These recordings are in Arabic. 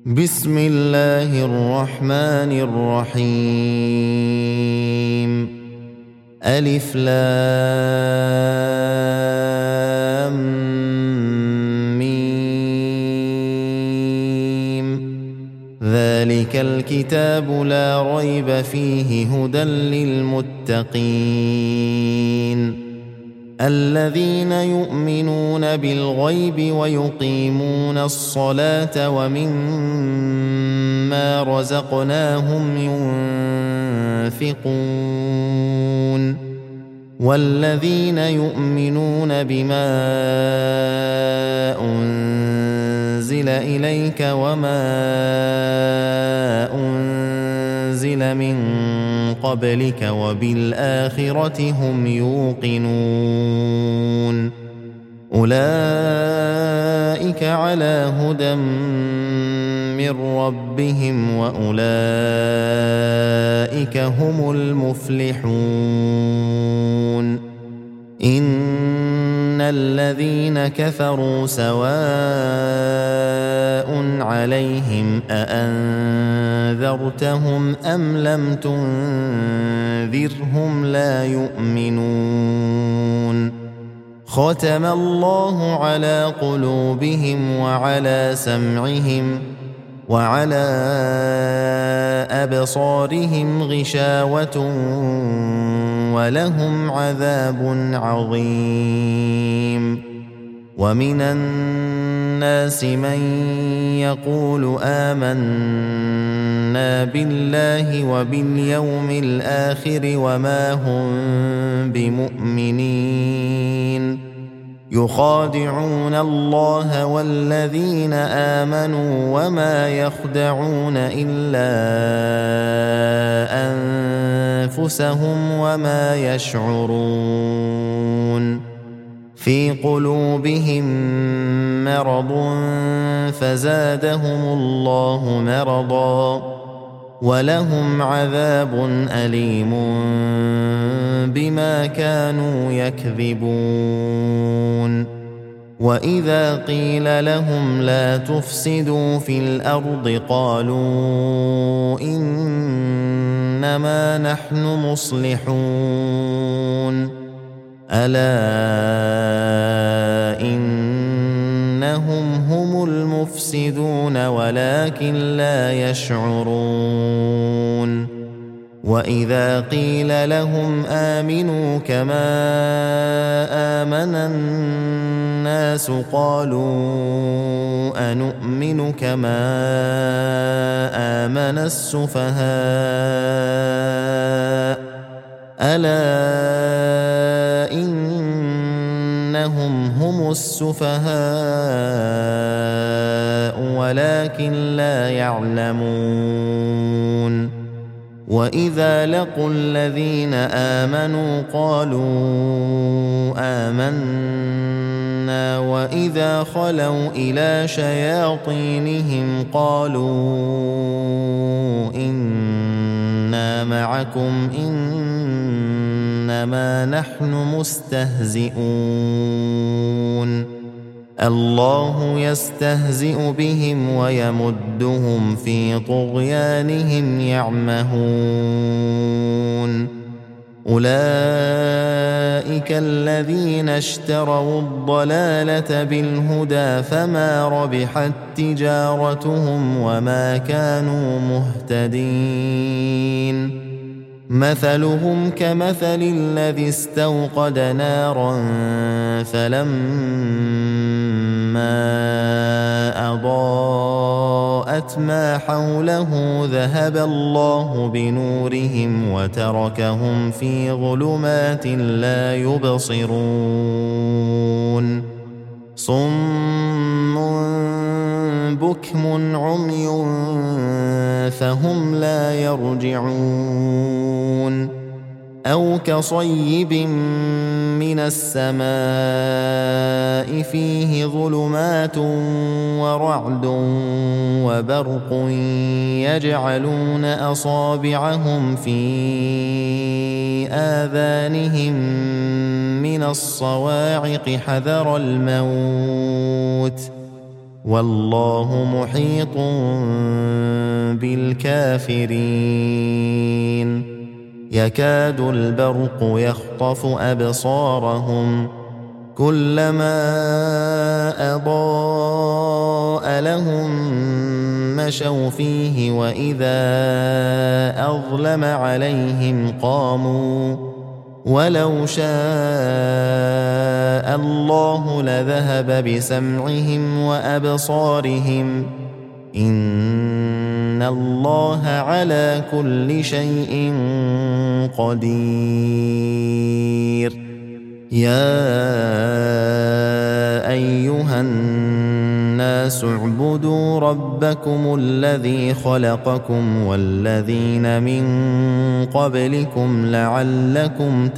بسم الله الرحمن الرحيم ألف لام ميم ذلك الكتاب لا ريب فيه هدى للمتقين الذين يؤمنون بالغيب ويقيمون الصلاة ومما رزقناهم ينفقون والذين يؤمنون بما أنزل إليك وما أنزل من قبلك وبالآخرة هم يوقنون أولئك على هدى من ربهم وأولئك هم المفلحون إن الذين كفروا سواء عليهم أأنذرتهم أم لم تنذرهم لا يؤمنون ختم الله على قلوبهم وعلى سمعهم وعلى أبصارهم غشاوة ولهم عذاب عظيم ومن الناس من يقول آمنا بالله وباليوم الآخر وما هم بمؤمنين يخادعون الله والذين آمنوا وما يخدعون إلا أنفسهم وما يشعرون في قلوبهم مرض فزادهم الله مرضا ولهم عذاب أليم بما كانوا يكذبون وإذا قيل لهم لا تفسدوا في الأرض قالوا إنما نحن مصلحون ألا إنهم هم المفسدون ولكن لا يشعرون وإذا قيل لهم آمنوا كما آمن الناس قالوا أنؤمن كما آمن السفهاء ألا إنهم هم السفهاء ولكن لا يعلمون وإذا لقوا الذين آمنوا قالوا آمنا وإذا خلوا إلى شياطينهم قالوا إنا معكم إنما نحن مستهزئون الله يستهزئ بهم ويمدهم في طغيانهم يعمهون أولئك الذين اشتروا الضلالة بالهدى فما ربحت تجارتهم وما كانوا مهتدين مثلهم كمثل الذي استوقد نارا فلما أضاءت ما حوله ذهب الله بنورهم وتركهم في ظلمات لا يبصرون صم بكم عمي فهم لا يرجعون أو كصيب من السماء فيه ظلمات ورعد وبرق يجعلون أصابعهم في آذانهم من الصواعق حذر الموت والله محيط بالكافرين يكاد البرق يخطف أبصارهم كلما أضاء لهم مشوا فيه وإذا أظلم عليهم قاموا ولو شاء الله لذهب بسمعهم وأبصارهم إن الله على كل شيء قدير يا أيها الناس اعبدوا ربكم الذي خلقكم والذين من قبلكم لعلكم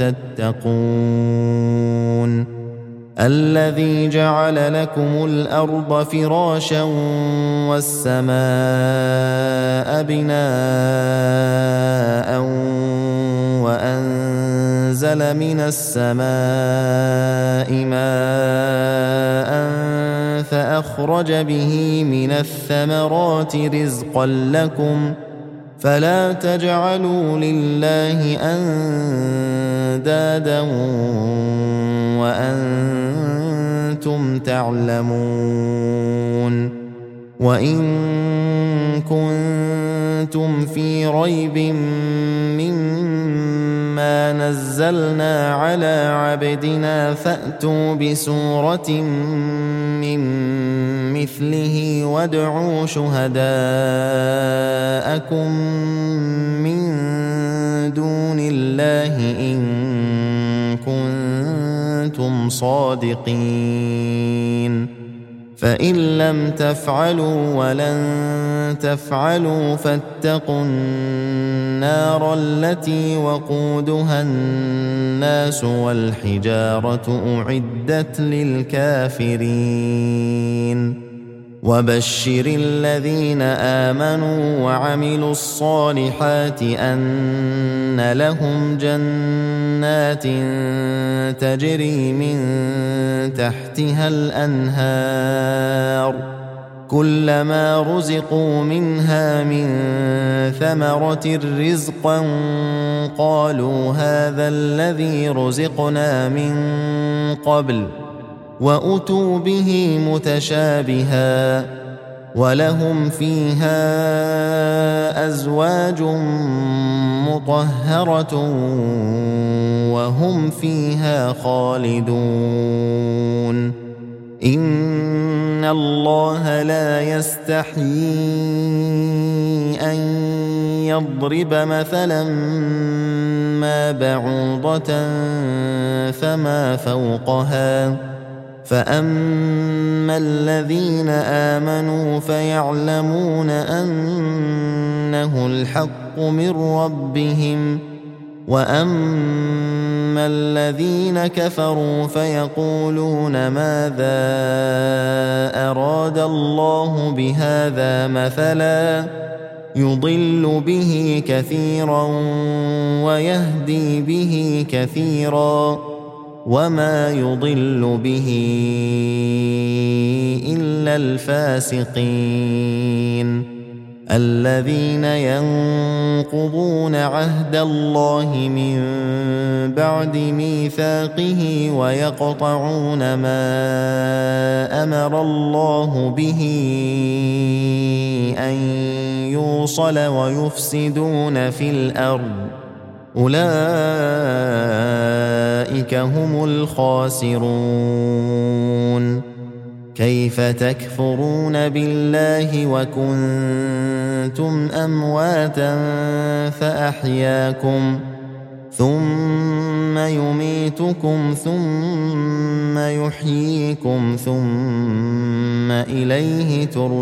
تتقون الذي جعل لكم الأرض فراشا والسماء بناء وأنزل من السماء ماء فأخرج به من الثمرات رزقا لكم فلا تجعلوا لله أندادا وأنتم تعلمون وإن كنتم في ريب مما نزلنا على عبدنا فأتوا بسورة من مثله وادعوا شهداءكم من دون الله إن كنتم صادقين فإن لم تفعلوا ولن تفعلوا فاتقوا النار التي وقودها الناس والحجارة أعدت للكافرين وبشر الذين آمنوا وعملوا الصالحات أن لهم جنات تجري من تحتها الأنهار كلما رزقوا منها من ثمرة رزقا قالوا هذا الذي رزقنا من قبل وأتوا به متشابها ولهم فيها أزواج مطهرة وهم فيها خالدون إن الله لا يستحيي أن يضرب مثلا ما بعوضة فما فوقها فأما الذين آمنوا فيعلمون أنه الحق من ربهم وأما الذين كفروا فيقولون ماذا أراد الله بهذا مثلا يضل به كثيرا ويهدي به كثيرا وما يضل به إلا الفاسقين الذين ينقضون عهد الله من بعد ميثاقه ويقطعون ما أمر الله به أن يوصل ويفسدون في الأرض أولئك هم الخاسرون كيف تكفرون بالله وكنتم أمواتا فأحياكم ثم يميتكم ثم يحييكم ثم إليه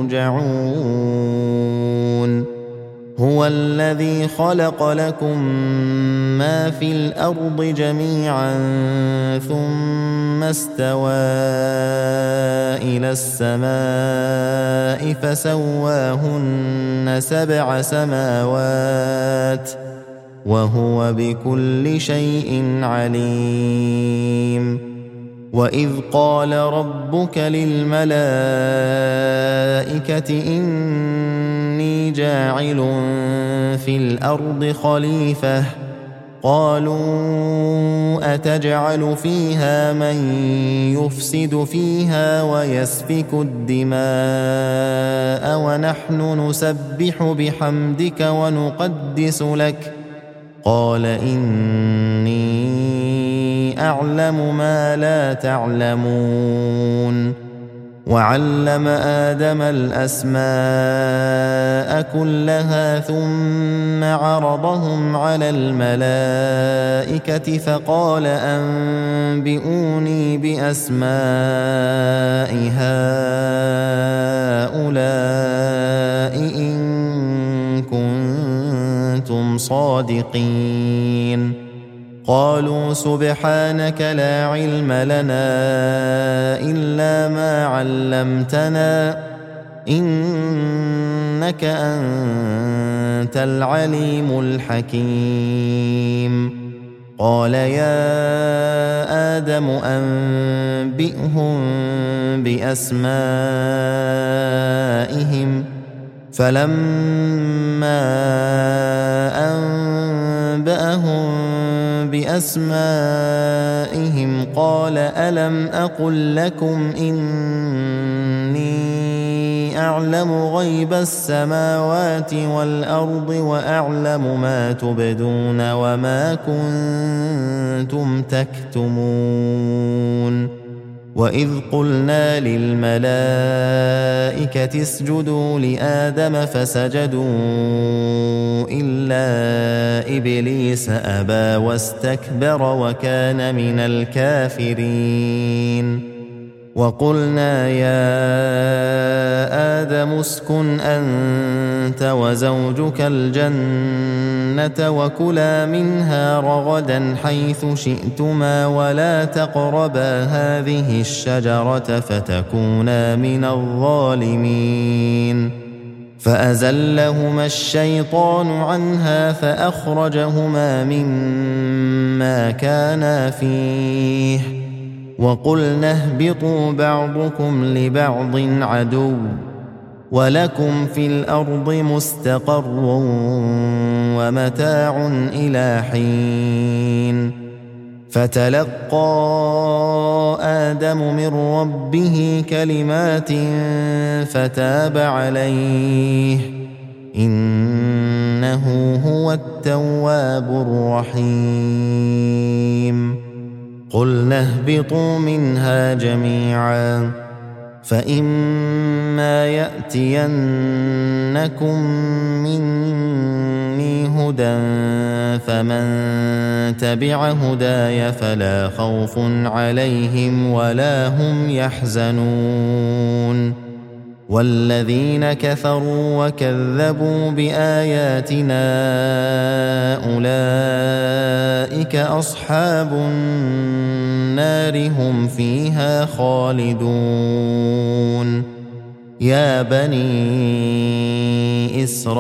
ترجعون هو الذي خلق لكم ما في الأرض جميعا ثم استوى إلى السماء فسواهن 7 سماوات وهو بكل شيء عليم وإذ قال ربك للملائكة إني جاعل في الأرض خليفة قالوا أتجعل فيها من يفسد فيها ويسفك الدماء ونحن نسبح بحمدك ونقدس لك قال إني أعلم ما لا تعلمون وعلم آدم الأسماء كلها ثم عرضهم على الملائكة فقال أنبئوني بأسماء هؤلاء إن كنتم صادقين قالوا سبحانك لا علم لنا إلا ما علمتنا إنك أنت العليم الحكيم قال يا آدم أنبئهم بأسمائهم فلما أنبأهم بأسمائهم قال ألم أقل لكم إني أعلم غيب السماوات والأرض وأعلم ما تبدون وما كنتم تكتمون وإذ قلنا للملائكة اسجدوا لآدم فسجدوا إلا إبليس أبى واستكبر وكان من الكافرين وقلنا يا آدم اسكن أنت وزوجك الجنة وكلا منها رغدا حيث شئتما ولا تقربا هذه الشجرة فتكونا من الظالمين فأزلهما الشيطان عنها فأخرجهما مما كانا فيه وقلنا اهبطوا بعضكم لبعض عدو ولكم في الأرض مستقر ومتاع إلى حين فتلقى آدم من ربه كلمات فتاب عليه إنه هو التواب الرحيم قلنا اهبطوا منها جميعا فإما يأتينكم مني هدى فمن تبع هداي فلا خوف عليهم ولا هم يحزنون والذين كفروا وكذبوا بآياتنا أولئك أصحاب النار هم فيها خالدون يا بني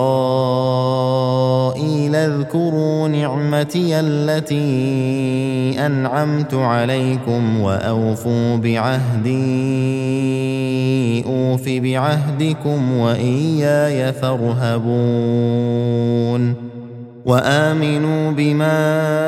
إسرائيل اذكروا نعمتي التي أنعمت عليكم وأوفوا بعهدي أوف بعهدكم وإياي فارهبون وآمنوا بما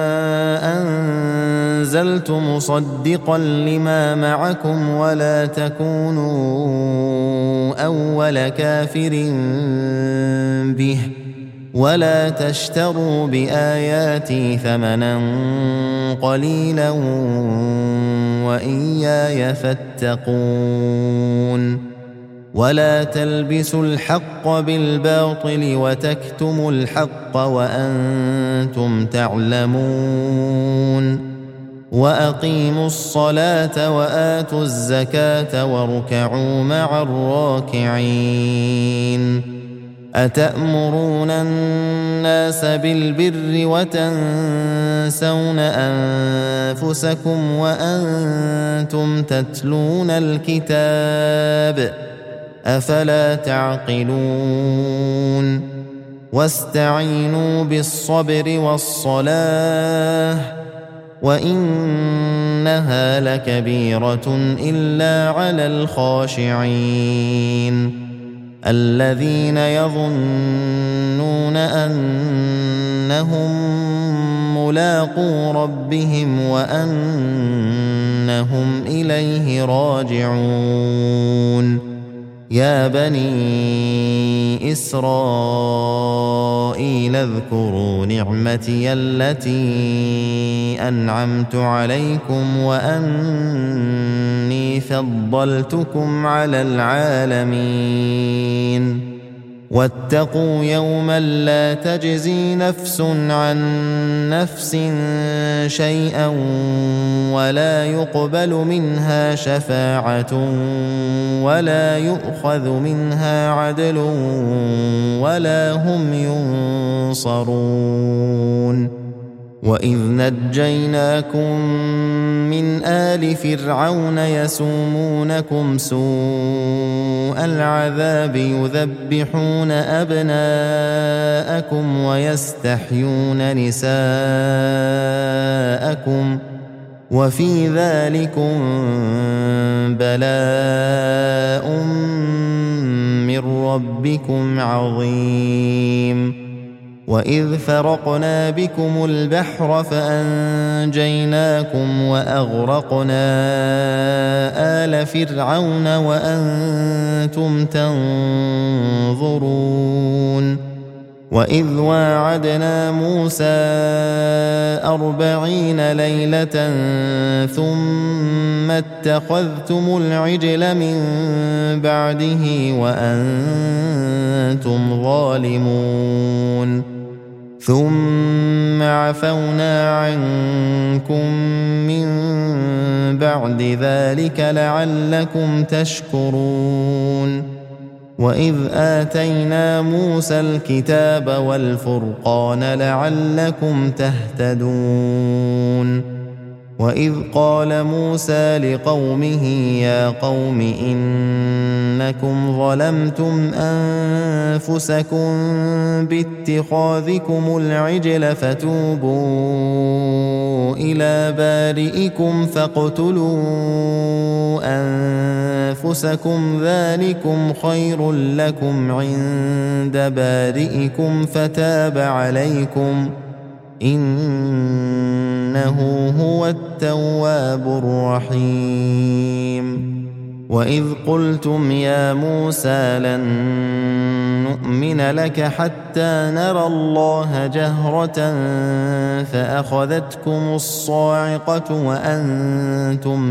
أنزلت مصدقا لما معكم ولا تكونوا أول كافر به ولا تشتروا بآياتي ثمنا قليلا وإياي فاتقون ولا تلبسوا الحق بالباطل وتكتموا الحق وأنتم تعلمون وأقيموا الصلاة وآتوا الزكاة واركعوا مع الراكعين أتأمرون الناس بالبر وتنسون أنفسكم وأنتم تتلون الكتاب أفلا تعقلون واستعينوا بالصبر والصلاة وإنها لكبيرة إلا على الخاشعين الذين يظنون أنهم ملاقو ربهم وأنهم إليه راجعون يا بني إسرائيل اذكروا نعمتي التي أنعمت عليكم وأني فضلتكم على العالمين واتقوا يوما لا تجزي نفس عن نفس شيئا ولا يقبل منها شفاعة ولا يؤخذ منها عدل ولا هم ينصرون وإذ نجيناكم من آل فرعون يسومونكم سوء العذاب يذبحون أبناءكم ويستحيون نساءكم وفي ذلكم بلاء من ربكم عظيم وإذ فرقنا بكم البحر فأنجيناكم وأغرقنا آل فرعون وأنتم تنظرون وإذ واعدنا موسى 40 ليلة ثم اتخذتم العجل من بعده وأنتم ظالمون ثم عفونا عنكم من بعد ذلك لعلكم تشكرون وإذ آتينا موسى الكتاب والفرقان لعلكم تهتدون وإذ قال موسى لقومه يا قوم إنكم ظلمتم أنفسكم باتخاذكم العجل فتوبوا إلى بارئكم فاقتلوا أنفسكم ذلكم خير لكم عند بارئكم فتاب عليكم إنه هو التواب الرحيم وإذ قلتم يا موسى لن نؤمن لك حتى نرى الله جهرة فأخذتكم الصاعقة وأنتم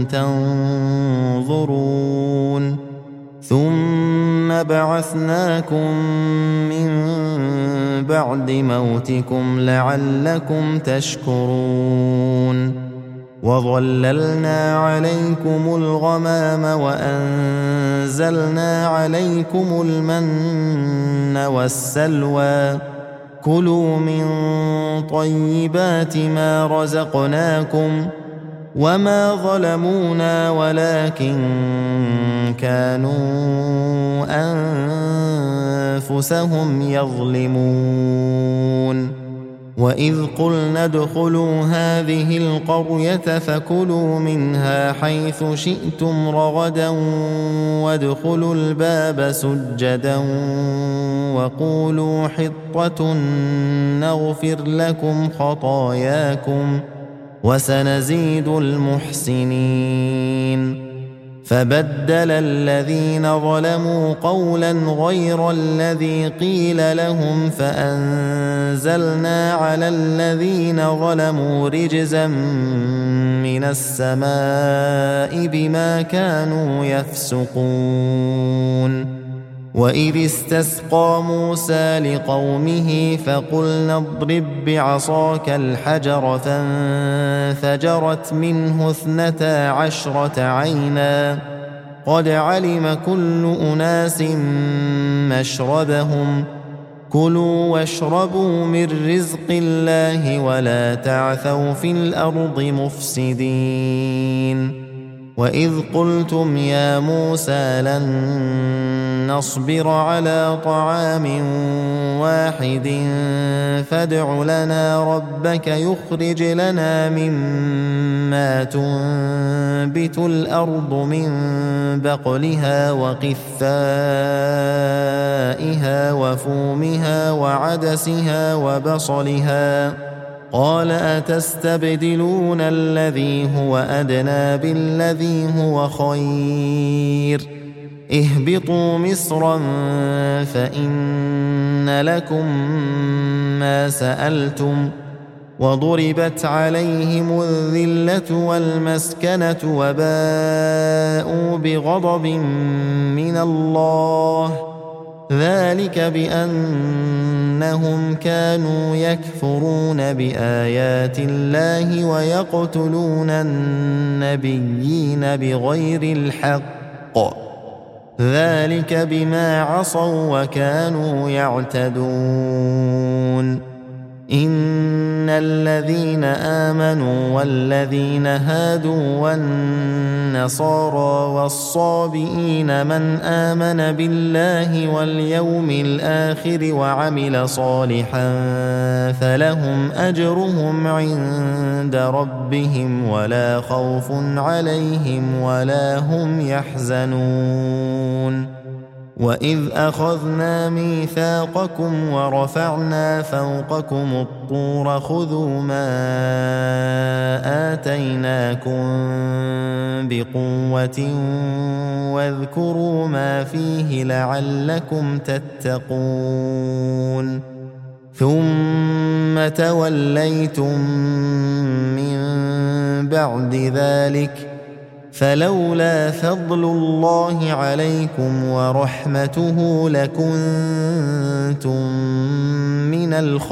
تنظرون ثم بعثناكم من بعد موتكم لعلكم تشكرون وظللنا عليكم الغمام وأنزلنا عليكم المن والسلوى كلوا من طيبات ما رزقناكم وما ظلمونا ولكن كانوا أنفسهم يظلمون وإذ قلنا ادخلوا هذه القرية فكلوا منها حيث شئتم رغدا وادخلوا الباب سجدا وقولوا حطة نغفر لكم خطاياكم وسنزيد المحسنين فبدل الذين ظلموا قولا غير الذي قيل لهم فأنزلنا على الذين ظلموا رجزا من السماء بما كانوا يفسقون وإذ استسقى موسى لقومه فقلنا اضرب بعصاك الحجر فانفجرت منه 12 عينا قد علم كل أناس مشربهم كلوا واشربوا من رزق الله ولا تعثوا في الأرض مفسدين وإذ قلتم يا موسى لن نصبر على طعام واحد فادع لنا ربك يخرج لنا مما تنبت الأرض من بقلها وقثائها وفومها وعدسها وبصلها قال أتستبدلون الذي هو أدنى بالذي هو خير اهبطوا مصرا فإن لكم ما سألتم وضربت عليهم الذلة والمسكنة وباءوا بغضب من الله ذلك بأنهم كانوا يكفرون بآيات الله ويقتلون النبيين بغير الحق ذلك بما عصوا وكانوا يعتدون إن الذين آمنوا والذين هادوا والنصارى والصابئين من آمن بالله واليوم الآخر وعمل صالحا فلهم أجرهم عند ربهم ولا خوف عليهم ولا هم يحزنون وإذ أخذنا ميثاقكم ورفعنا فوقكم الطور خذوا ما آتيناكم بقوة واذكروا ما فيه لعلكم تتقون ثم توليتم من بعد ذلك فلولا فضل الله عليكم ورحمته لكنتم من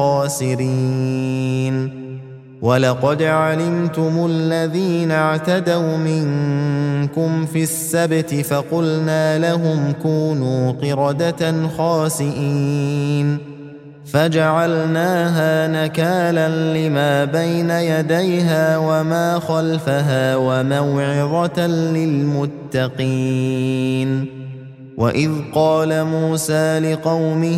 الخاسرين ولقد علمتم الذين اعتدوا منكم في السبت فقلنا لهم كونوا قردة خاسئين فجعلناها نكالا لما بين يديها وما خلفها وموعظة للمتقين وإذ قال موسى لقومه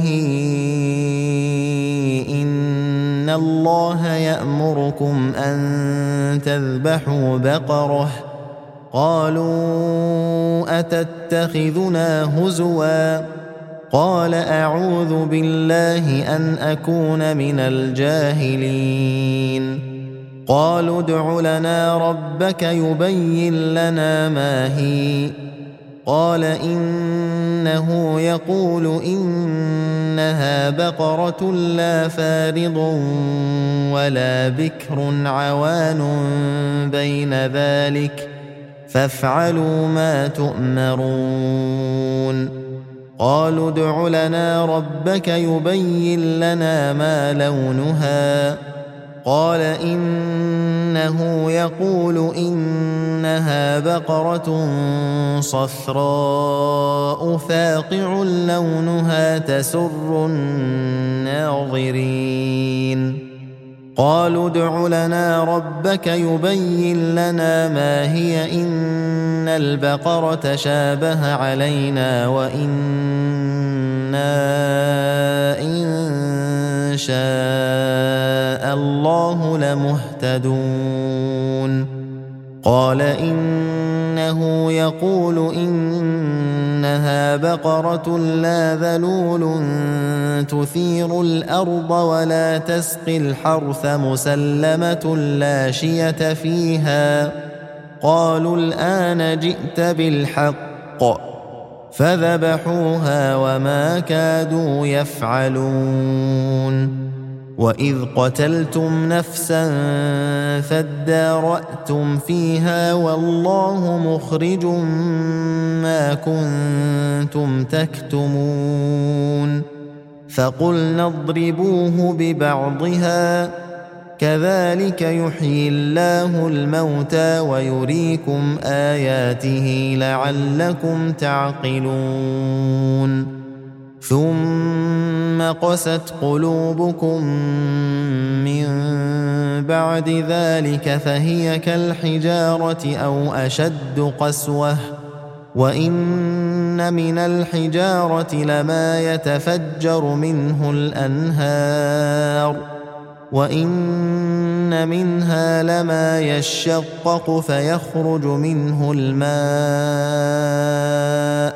إن الله يأمركم أن تذبحوا بقرة قالوا أتتخذنا هزوا قال أعوذ بالله أن أكون من الجاهلين قالوا ادع لنا ربك يبين لنا ما هي قال إنه يقول إنها بقرة لا فارض ولا بكر عوان بين ذلك فافعلوا ما تؤمرون قالوا ادع لنا ربك يبين لنا ما لونها قال إنه يقول إنها بقرة صفراء فاقع لونها تسر الناظرين قالوا ادع لنا ربك يبين لنا ما هي إن البقرة شابه علينا وإنا إن شاء الله لمهتدون قال إنه يقول إنها بقرة لا ذلول تثير الأرض ولا تسقي الحرث مسلمة لا شية فيها قالوا الآن جئت بالحق فذبحوها وما كادوا يفعلون وإذ قتلتم نفسا فادارأتم فيها والله مخرج ما كنتم تكتمون فقلنا اضربوه ببعضها كذلك يحيي الله الموتى ويريكم آياته لعلكم تعقلون ثم قست قلوبكم من بعد ذلك فهي كالحجارة أو أشد قسوة وإن من الحجارة لما يتفجر منه الأنهار وإن منها لما يشقق فيخرج منه الماء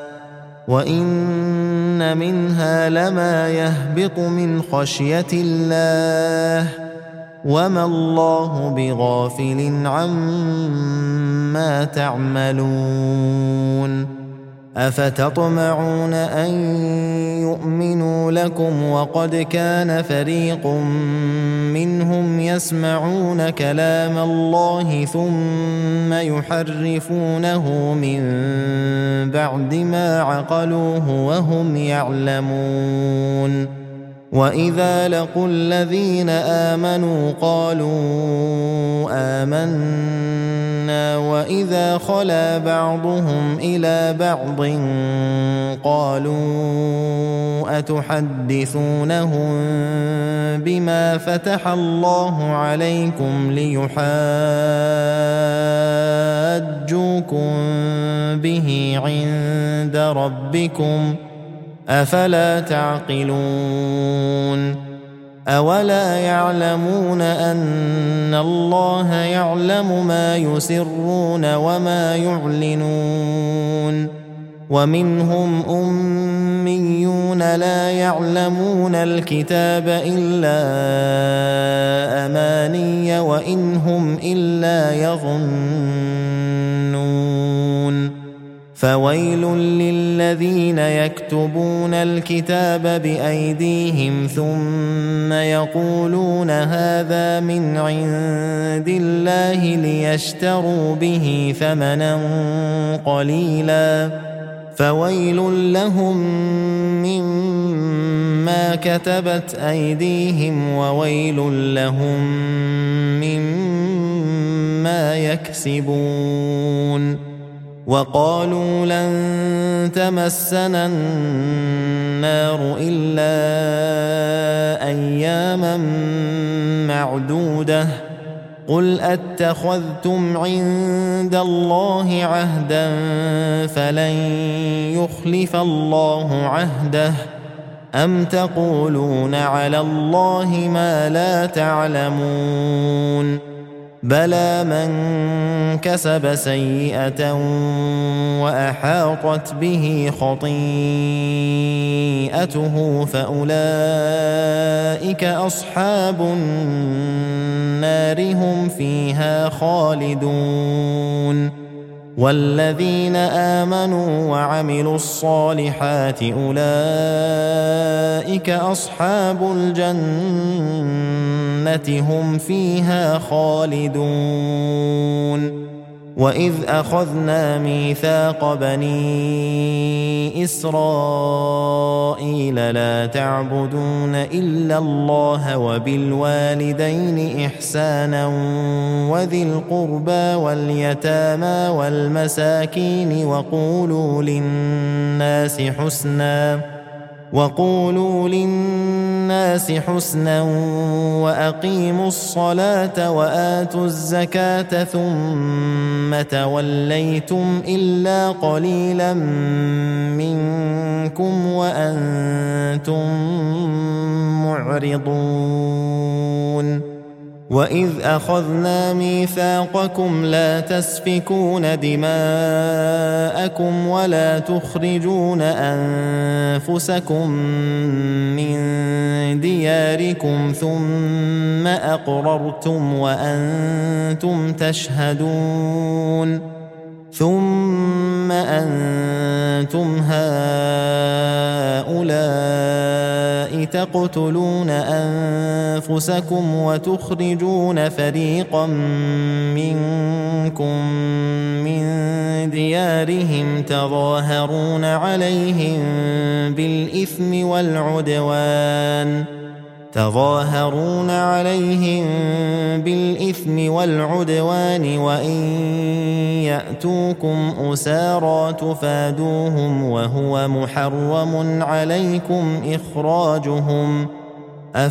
وإن منها لما يهبط من خشية الله وما الله بغافل عما تعملون أفتطمعون أن يؤمنوا لكم وقد كان فريق منهم يسمعون كلام الله ثم يحرفونه من بعد ما عقلوه وهم يعلمون وإذا لقوا الذين آمنوا قالوا آمنا وإذا خلا بعضهم إلى بعض قالوا أتحدثونهم بما فتح الله عليكم ليحاجوكم به عند ربكم أفلا تعقلون أولا يعلمون أن الله يعلم ما يسرون وما يعلنون ومنهم أميون لا يعلمون الكتاب إلا أماني وإن هم إلا يظنون فويل للذين يكتبون الكتاب بأيديهم ثم يقولون هذا من عند الله ليشتروا به ثمنا قليلا فويل لهم مما كتبت أيديهم وويل لهم مما يكسبون وقالوا لن تمسنا النار إلا أياما معدودة قل أتخذتم عند الله عهدا فلن يخلف الله عهده أم تقولون على الله ما لا تعلمون بلى من كسب سيئة وأحاطت به خطيئته فأولئك أصحاب النار هم فيها خالدون والذين آمنوا وعملوا الصالحات أولئك أصحاب الجنة هم فيها خالدون وإذ أخذنا ميثاق بني إسرائيل لا تعبدون إلا الله وبالوالدين إحسانا وذي القربى واليتامى والمساكين وقولوا للناس حسنا وأقيموا الصلاة وآتوا الزكاة ثم توليتم إلا قليلا منكم وأنتم معرضون وإذ أخذنا ميثاقكم لا تسفكون دماءكم ولا تخرجون أنفسكم من دياركم ثم أقررتم وأنتم تشهدون ثم أنتم هؤلاء تقتلون أنفسكم وتخرجون فريقا منكم من ديارهم تظاهرون عليهم بالإثم والعدوان وإن يأتوكم أسارى تفادوهم وهو محرم عليكم إخراجهم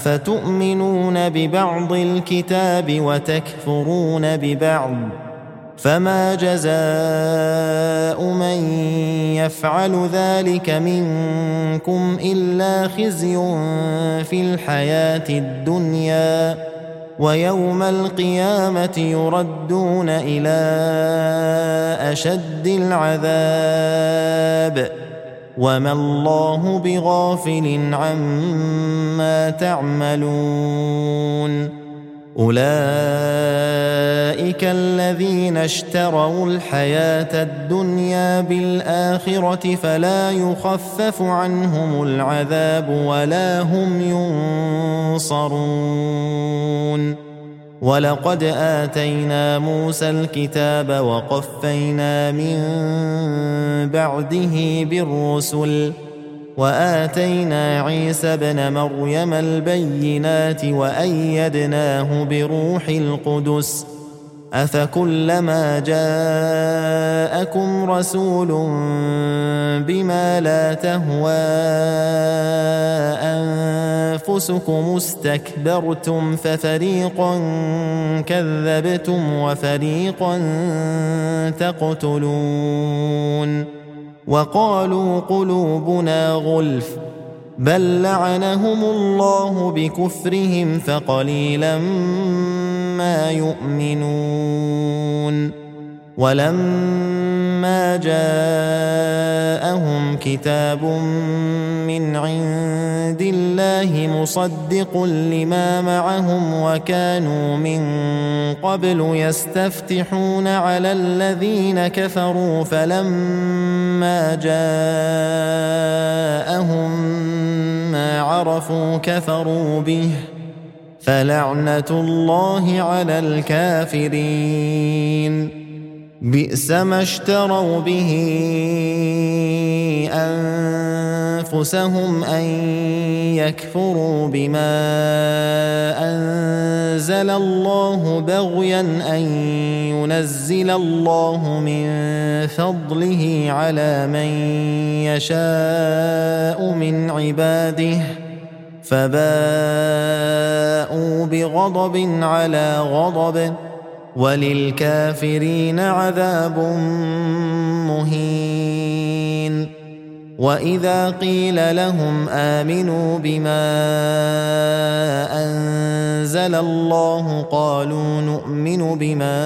أفتؤمنون ببعض الكتاب وتكفرون ببعض فما جزاء من يفعل ذلك منكم إلا خزي في الحياة الدنيا ويوم القيامة يردون إلى أشد العذاب وما الله بغافل عما تعملون أولئك الذين اشتروا الحياة الدنيا بالآخرة فلا يخفف عنهم العذاب ولا هم ينصرون ولقد آتينا موسى الكتاب وقفينا من بعده بالرسل وآتينا عيسى ابن مريم البينات وأيدناه بروح القدس أفكلما جاءكم رسول بما لا تهوى أنفسكم استكبرتم ففريقا كذبتم وفريقا تقتلون وقالوا قلوبنا غلف بل لعنهم الله بكفرهم فقليلا ما يؤمنون ولما جاءهم كتاب من عند الله مصدق لما معهم وكانوا من قبل يستفتحون على الذين كفروا فلما جاءهم ما عرفوا كفروا به فلعنة الله على الكافرين بئس ما اشتروا به أنفسهم أن يكفروا بما أنزل الله بغيا أن ينزل الله من فضله على من يشاء من عباده فباءوا بغضب على غضب وللكافرين عذاب مهين وإذا قيل لهم آمنوا بما أنزل الله قالوا نؤمن بما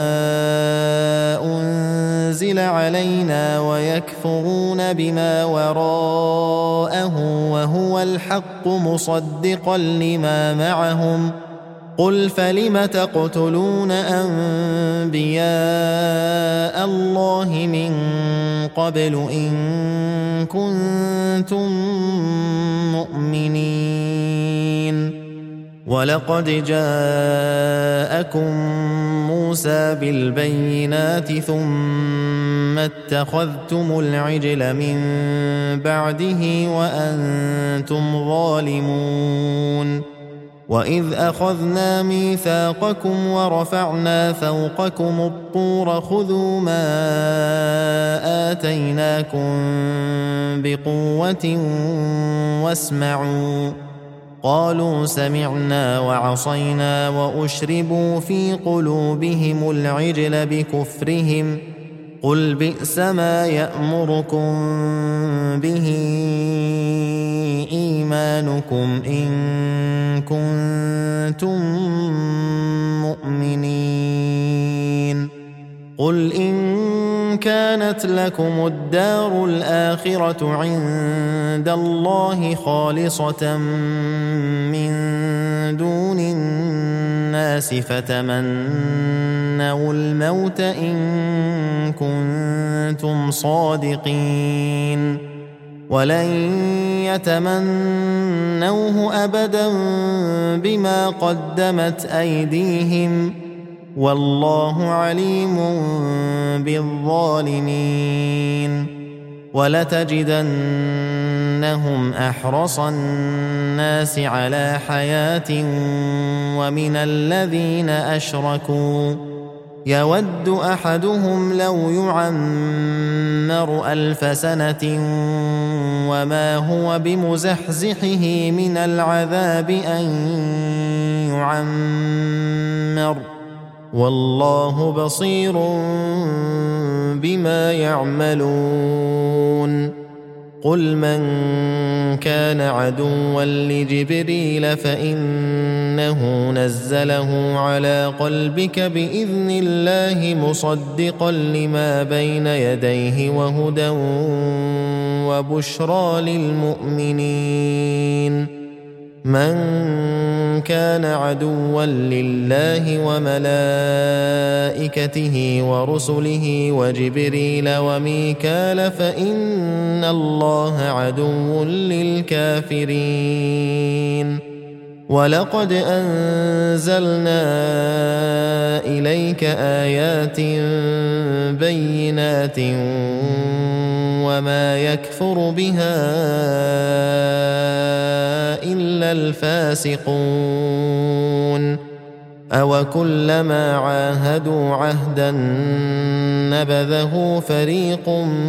أنزل علينا ويكفرون بما وراءه وهو الحق مصدقا لما معهم قل فلم تقتلون أنبياء الله من قبل إن كنتم مؤمنين ولقد جاءكم موسى بالبينات ثم اتخذتم العجل من بعده وأنتم ظالمون وإذ أخذنا ميثاقكم ورفعنا فوقكم الطور خذوا ما آتيناكم بقوة واسمعوا قالوا سمعنا وعصينا وأشربوا في قلوبهم العجل بكفرهم قل بئس ما يأمركم به إيمانكم إن كنتم مؤمنين قل إن كانت لكم الدار الآخرة عند الله خالصة من دون الناس فتمنوا الموت إن كنتم صادقين ولن يتمنوه أبدا بما قدمت أيديهم والله عليم بالظالمين ولتجدنهم أحرص الناس على حياة ومن الذين أشركوا يود أحدهم لو يعمر 1000 سنة وما هو بمزحزحه من العذاب أن يعمر والله بصير بما يعملون قل من كان عدوا لجبريل فإنه نزله على قلبك بإذن الله مصدقا لما بين يديه وهدى وبشرى للمؤمنين من كان عدوا لله وملائكته ورسله وجبريل وميكال فإن الله عدو للكافرين ولقد أنزلنا إليك آيات بينات وما يكفر بها إلا الفاسقون أوكلما عاهدوا عهدا نبذه فريق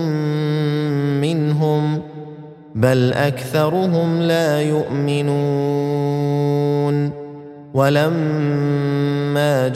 منهم بل أكثرهم لا يؤمنون ولما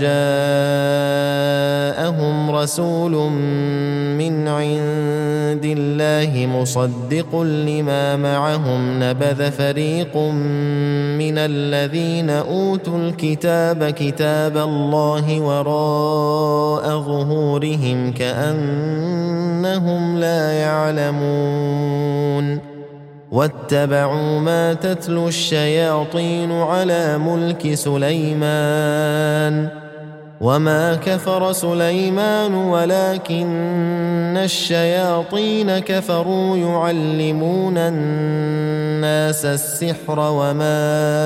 جاءهم رسول من عند الله مصدق لما معهم نبذ فريق من الذين أوتوا الكتاب كتاب الله وراء ظهورهم كأنهم لا يعلمون واتبعوا ما تتلو الشياطين على ملك سليمان وما كفر سليمان ولكن الشياطين كفروا يعلمون الناس السحر وما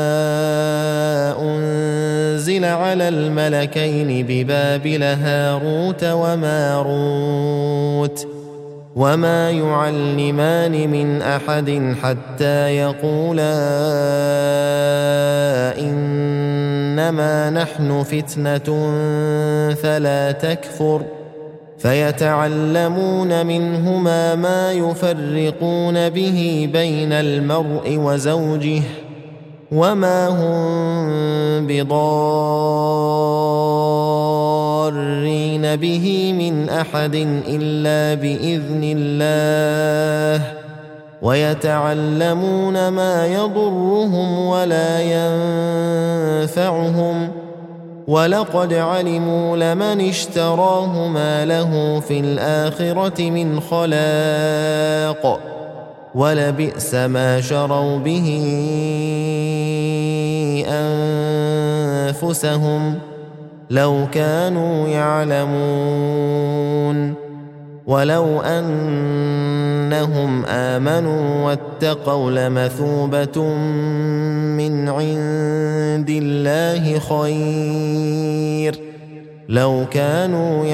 أنزل على الملكين ببابل هاروت وماروت وما يعلمان من أحد حتى يقولا إنما نحن فتنة فلا تكفر فيتعلمون منهما ما يفرقون به بين المرء وزوجه وما هم بضارين به من أحد إلا بإذن الله ويتعلمون ما يضرهم ولا ينفعهم ولقد علموا لمن اشتراه ما له في الآخرة من خلاق ولبئس ما شروا به أنفسهم لو كانوا يعلمون ولو أنهم آمنوا واتقوا لمثوبة من عند الله خير لو كانوا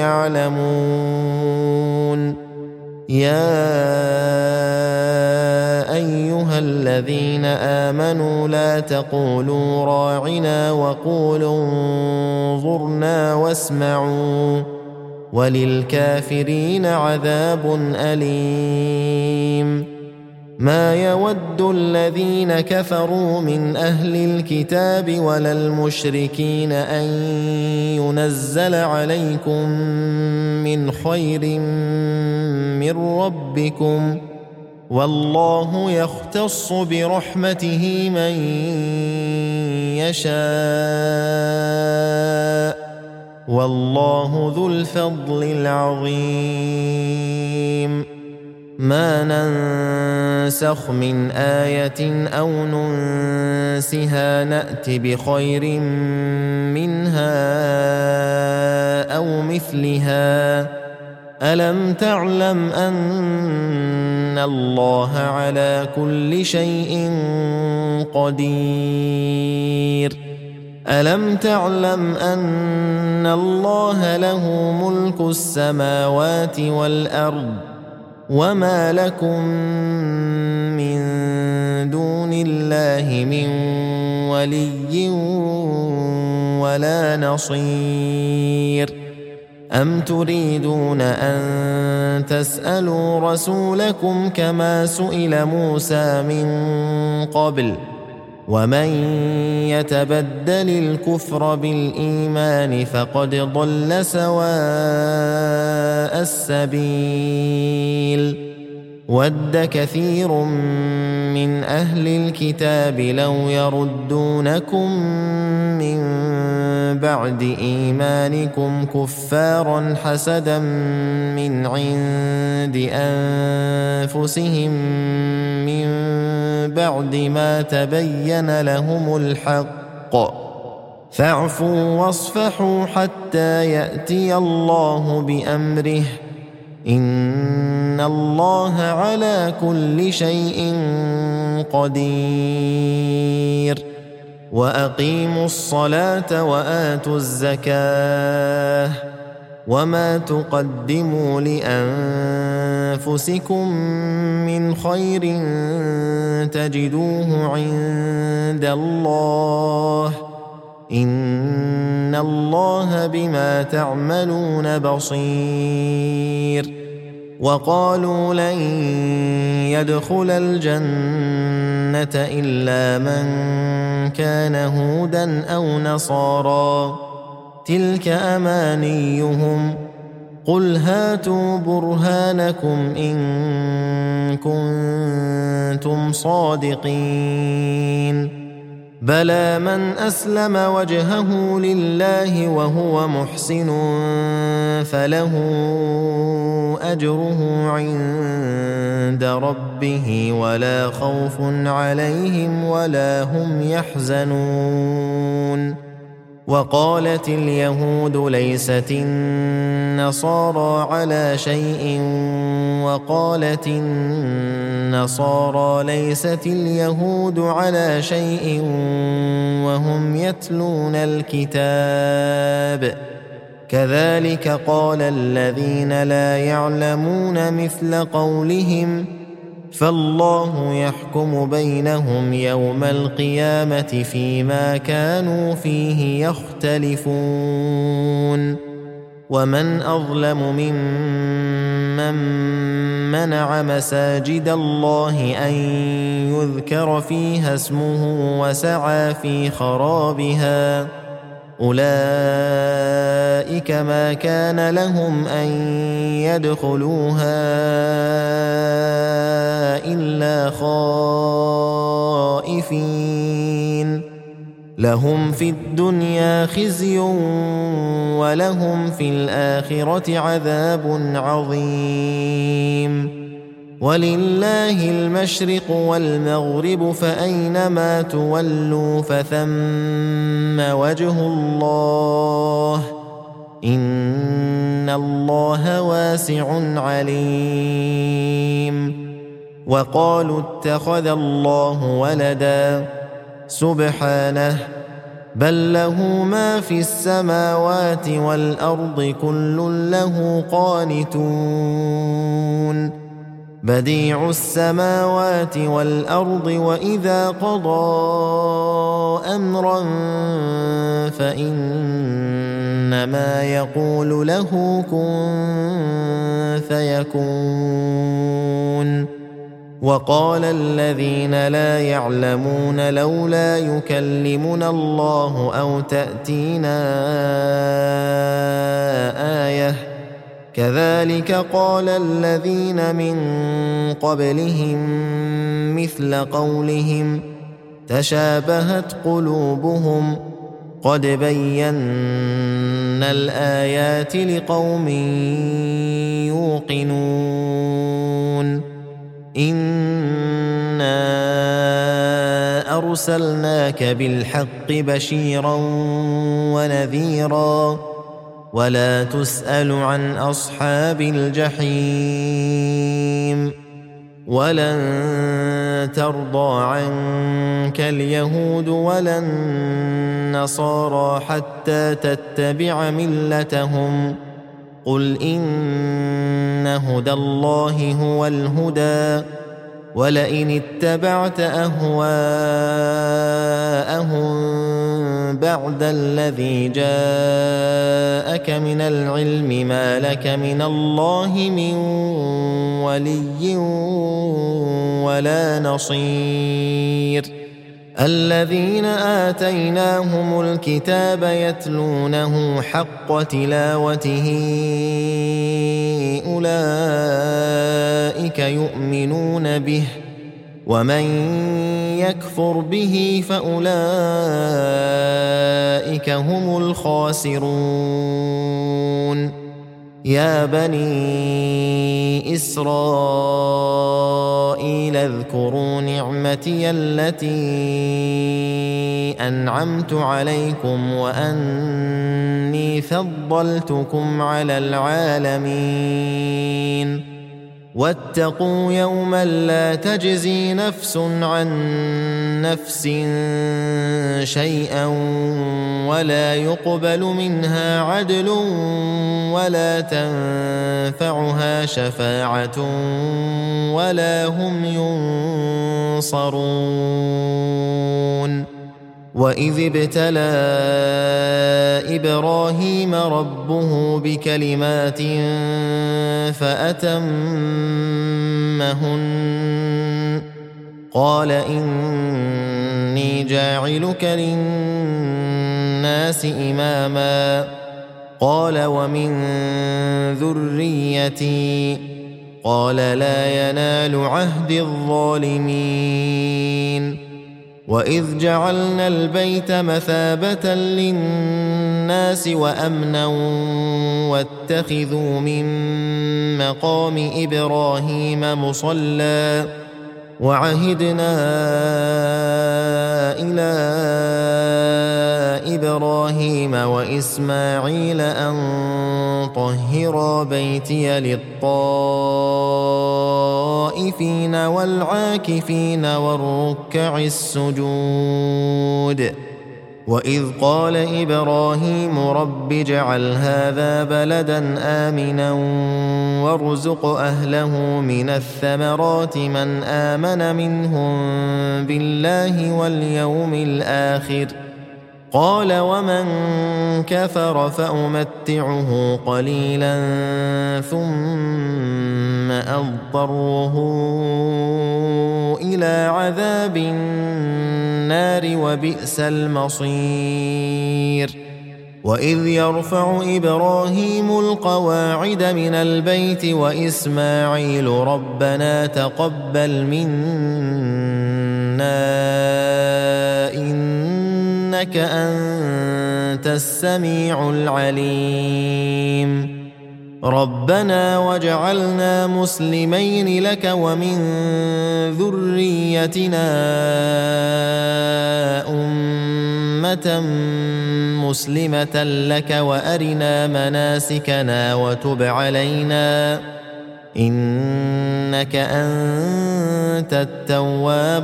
يعلمون يا أيها الذين آمنوا لا تقولوا راعنا وقولوا انظرنا واسمعوا وللكافرين عذاب أليم ما يود الذين كفروا من أهل الكتاب ولا المشركين أن ينزل عليكم من خير من ربكم والله يختص برحمته من يشاء والله ذو الفضل العظيم ما ننسخ من آية أو ننسها نأت بخير منها أو مثلها ألم تعلم أن الله على كل شيء قدير ألم تعلم أن الله له ملك السماوات والأرض وما لكم من دون الله من ولي ولا نصير أم تريدون أن تسألوا رسولكم كما سئل موسى من قبل ومن يتبدل الكفر بالإيمان فقد ضل سواء السبيل ود كثير من أهل الكتاب لو يردونكم من بعد إيمانكم كفارا حسدا من عند أنفسهم من بعد ما تبين لهم الحق فاعفوا واصفحوا حتى يأتي الله بأمره إن الله على كل شيء قدير وأقيموا الصلاة وآتوا الزكاة وما تقدموا لأنفسكم من خير تجدوه عند الله إن الله بما تعملون بصير وقالوا لن يدخل الجنة إلا من كان هودا أو نصارى تلك أمانيهم قل هاتوا برهانكم إن كنتم صادقين بلى من أسلم وجهه لله وهو محسن فله أجره عند ربه ولا خوف عليهم ولا هم يحزنون وقالت اليهود ليست النصارى على شيء وقالت النصارى ليست اليهود على شيء وهم يتلون الكتاب كذلك قال الذين لا يعلمون مثل قولهم فالله يحكم بينهم يوم القيامة فيما كانوا فيه يختلفون ومن أظلم ممن منع مساجد الله أن يذكر فيها اسمه وسعى في خرابها أولئك ما كان لهم أن يدخلوها إلا خائفين لهم في الدنيا خزي ولهم في الآخرة عذاب عظيم ولله المشرق والمغرب فأينما تولوا فثم وجه الله إن الله واسع عليم وقالوا اتخذ الله ولدا سبحانه بل له ما في السماوات والأرض كل له قانتون بديع السماوات والأرض وإذا قضى أمرا فإنما يقول له كن فيكون وقال الذين لا يعلمون لولا يكلمنا الله أو تأتينا آية كذلك قال الذين من قبلهم مثل قولهم تشابهت قلوبهم قد بينا الآيات لقوم يوقنون إنا أرسلناك بالحق بشيرا ونذيرا ولا تسأل عن أصحاب الجحيم ولن ترضى عنك اليهود ولا النصارى حتى تتبع ملتهم قل إن هدى الله هو الهدى ولئن اتبعت أهواءهم بعد الذي جاءك من العلم ما لك من الله من ولي ولا نصير الذين آتيناهم الكتاب يتلونه حق تلاوته أولئك يؤمنون به ومن يكفر به فأولئك هم الخاسرون يا بني إسرائيل اذكروا نعمتي التي أنعمت عليكم وأني فضلتكم على العالمين واتقوا يوما لا تجزي نفس عن نفس شيئا ولا يقبل منها عدل ولا تنفعها شفاعة ولا هم ينصرون وإذ ابتلى إبراهيم ربه بكلمات فأتمهن قال إني جاعلك للناس إماما قال ومن ذريتي قال لا ينال عهد الظالمين وإذ جعلنا البيت مثابة للناس وأمنا واتخذوا من مقام إبراهيم مصلى وعهدنا إلى إبراهيم وإسماعيل أن طهرا بيتي للطائفين والعاكفين والركع السجود وإذ قال إبراهيم رب اجعل هذا بلدا آمنا وارزق أهله من الثمرات من آمن منهم بالله واليوم الآخر قال ومن كفر فأمتعه قليلا ثم أضطره إلى عذاب النار وبئس المصير وإذ يرفع إبراهيم القواعد من البيت وإسماعيل ربنا تقبل منا إنك أنت السميع العليم ربنا واجعلنا مسلمين لك ومن ذريتنا أمة مسلمة لك وأرنا مناسكنا وتب علينا إنك أنت التواب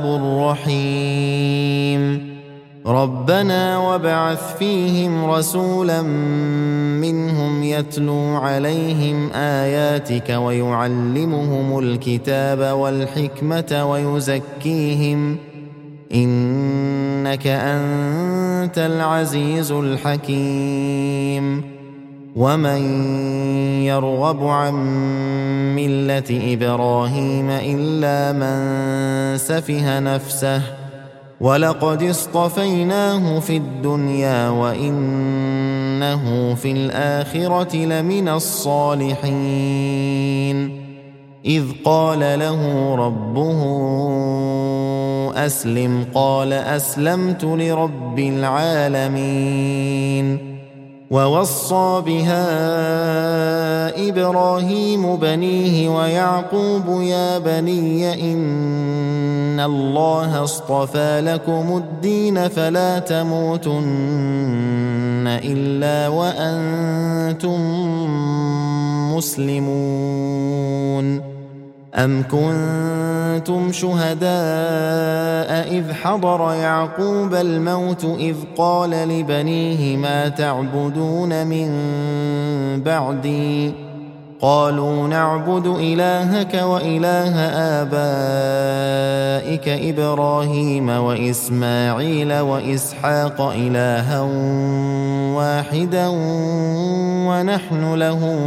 الرحيم ربنا وابعث فيهم رسولا منهم يتلو عليهم آياتك ويعلمهم الكتاب والحكمة ويزكيهم إنك أنت العزيز الحكيم ومن يرغب عن ملة إبراهيم إلا من سفه نفسه ولقد اصطفيناه في الدنيا وإنه في الآخرة لمن الصالحين إذ قال له ربه أسلم قال أسلمت لرب العالمين ووصى بها إبراهيم بنيه ويعقوب يا بني إن الله اصطفى لكم الدين فلا تموتن إلا وأنتم مسلمون أم كنتم شهداء إذ حضر يعقوب الموت إذ قال لبنيه ما تعبدون من بعدي قالوا نعبد إلهك وإله آبائك إبراهيم وإسماعيل وإسحاق إلها واحدا ونحن له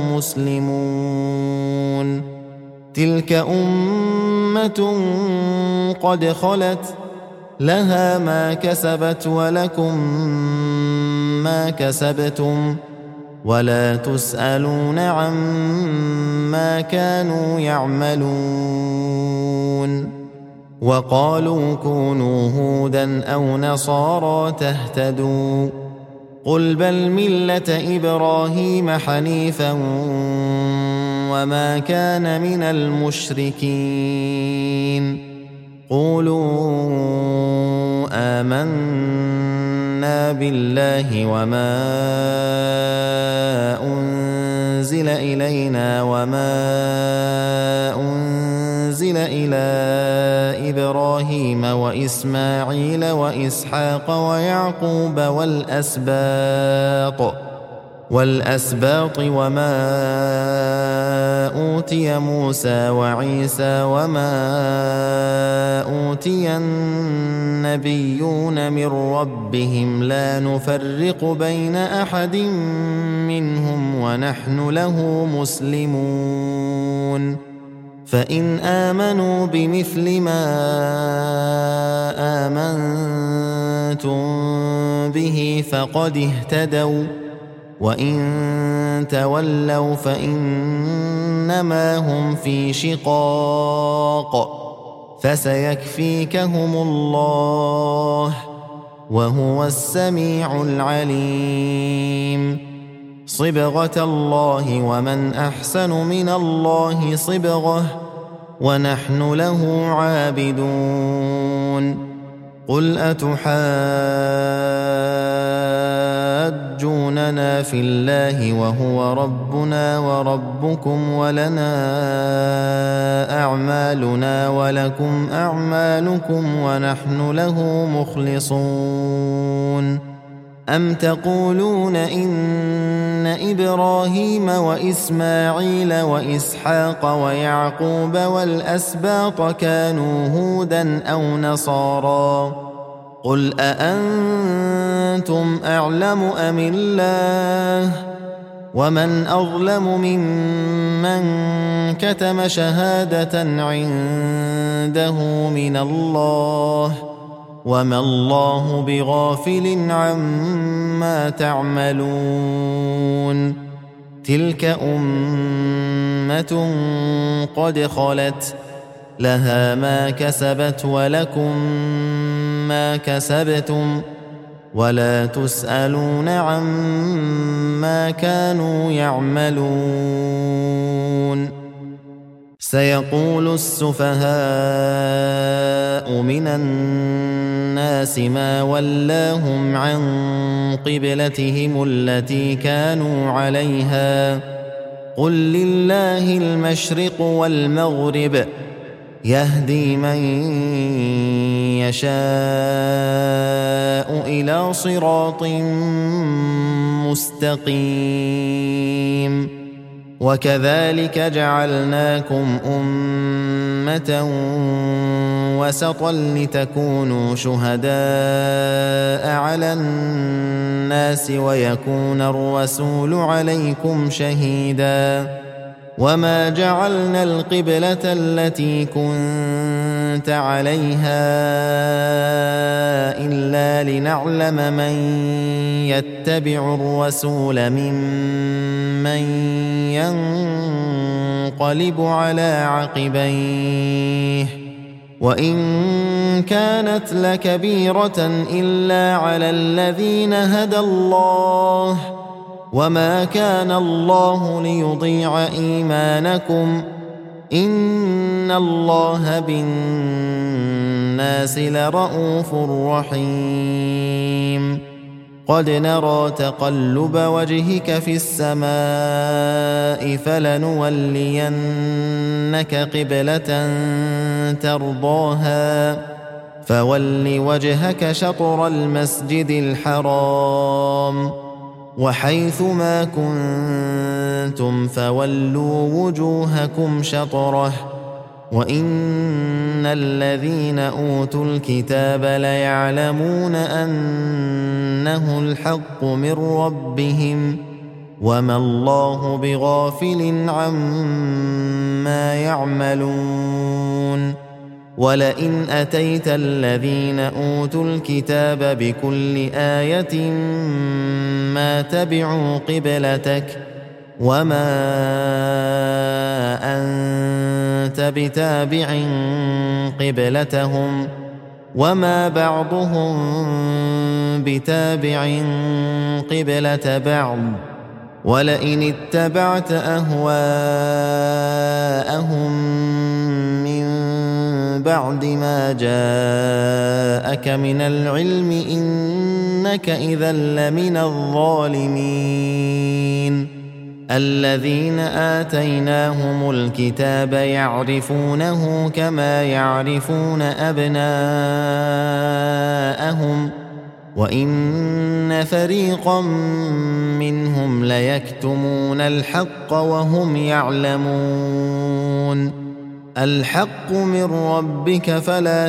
مسلمون تلك أمة قد خلت لها ما كسبت ولكم ما كسبتم ولا تسألون عما كانوا يعملون. وقالوا كونوا هودا أو نصارى تهتدوا قل بل ملة إبراهيم حنيفا وما كان من المشركين. قولوا آمنا بالله وما أنزل إلينا وما أنزل إلى إبراهيم وإسماعيل وإسحاق ويعقوب والأسباط وما أوتي موسى وعيسى وما أوتي النبيون من ربهم لا نفرق بين أحد منهم ونحن له مسلمون. فإن آمنوا بمثل ما آمنتم به فقد اهتدوا وإن تولوا فإنما هم في شقاق فسيكفيكهم الله وهو السميع العليم. صبغة الله ومن أحسن من الله صبغة ونحن له عابدون. قل أتحاجوننا في الله وهو ربنا وربكم ولنا أعمالنا ولكم أعمالكم ونحن له مخلصون. أم تقولون إن إبراهيم وإسماعيل وإسحاق ويعقوب والأسباط كانوا هودا أو نصارى قل أأنتم أعلم أم الله ومن أظلم ممن كتم شهادة عنده من الله وما الله بغافل عما تعملون. تلك أمة قد خلت لها ما كسبت ولكم ما كسبتم ولا تسألون عما كانوا يعملون. سيقول السفهاء من الناس ما ولاهم عن قبلتهم التي كانوا عليها قل لله المشرق والمغرب يهدي من يشاء إلى صراط مستقيم. وكذلك جعلناكم أمة وسطا لتكونوا شهداء على الناس ويكون الرسول عليكم شهيدا. وما جعلنا القبلة التي كنت عليها إلا لنعلم من يتبع الرسول ممن ينقلب على عقبيه وإن كانت لكبيرة إلا على الذين هدى الله وما كان الله ليضيع إيمانكم إن الله بالناس لرءوف رحيم. قد نرى تقلب وجهك في السماء فلنولينك قبلة ترضاها فول وجهك شطر المسجد الحرام وحيث ما كنتم فولوا وجوهكم شطره وإن الذين أوتوا الكتاب ليعلمون أنه الحق من ربهم وما الله بغافل عما يعملون. ولئن أتيت الذين أوتوا الكتاب بكل آية ما تبعوا قبلتك وما أنت بتابع قبلتهم وما بعضهم بتابع قبلة بعض ولئن اتبعت أهواءهم من بعد ما جاءك من العلم إنك إذا لمن الظالمين الذين آتيناهم الكتاب يعرفونه كما يعرفون أبناءهم وإن فريقا منهم ليكتمون الحق وهم يعلمون الحق من ربك فلا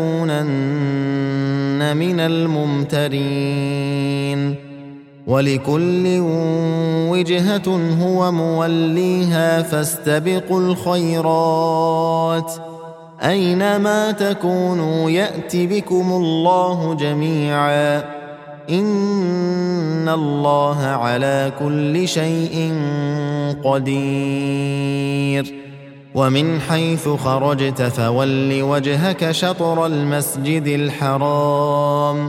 تكونن من الممترين ولكل وجهة هو موليها فاستبقوا الخيرات أينما تكونوا يأت بكم الله جميعا إن الله على كل شيء قدير ومن حيث خرجت فول وجهك شطر المسجد الحرام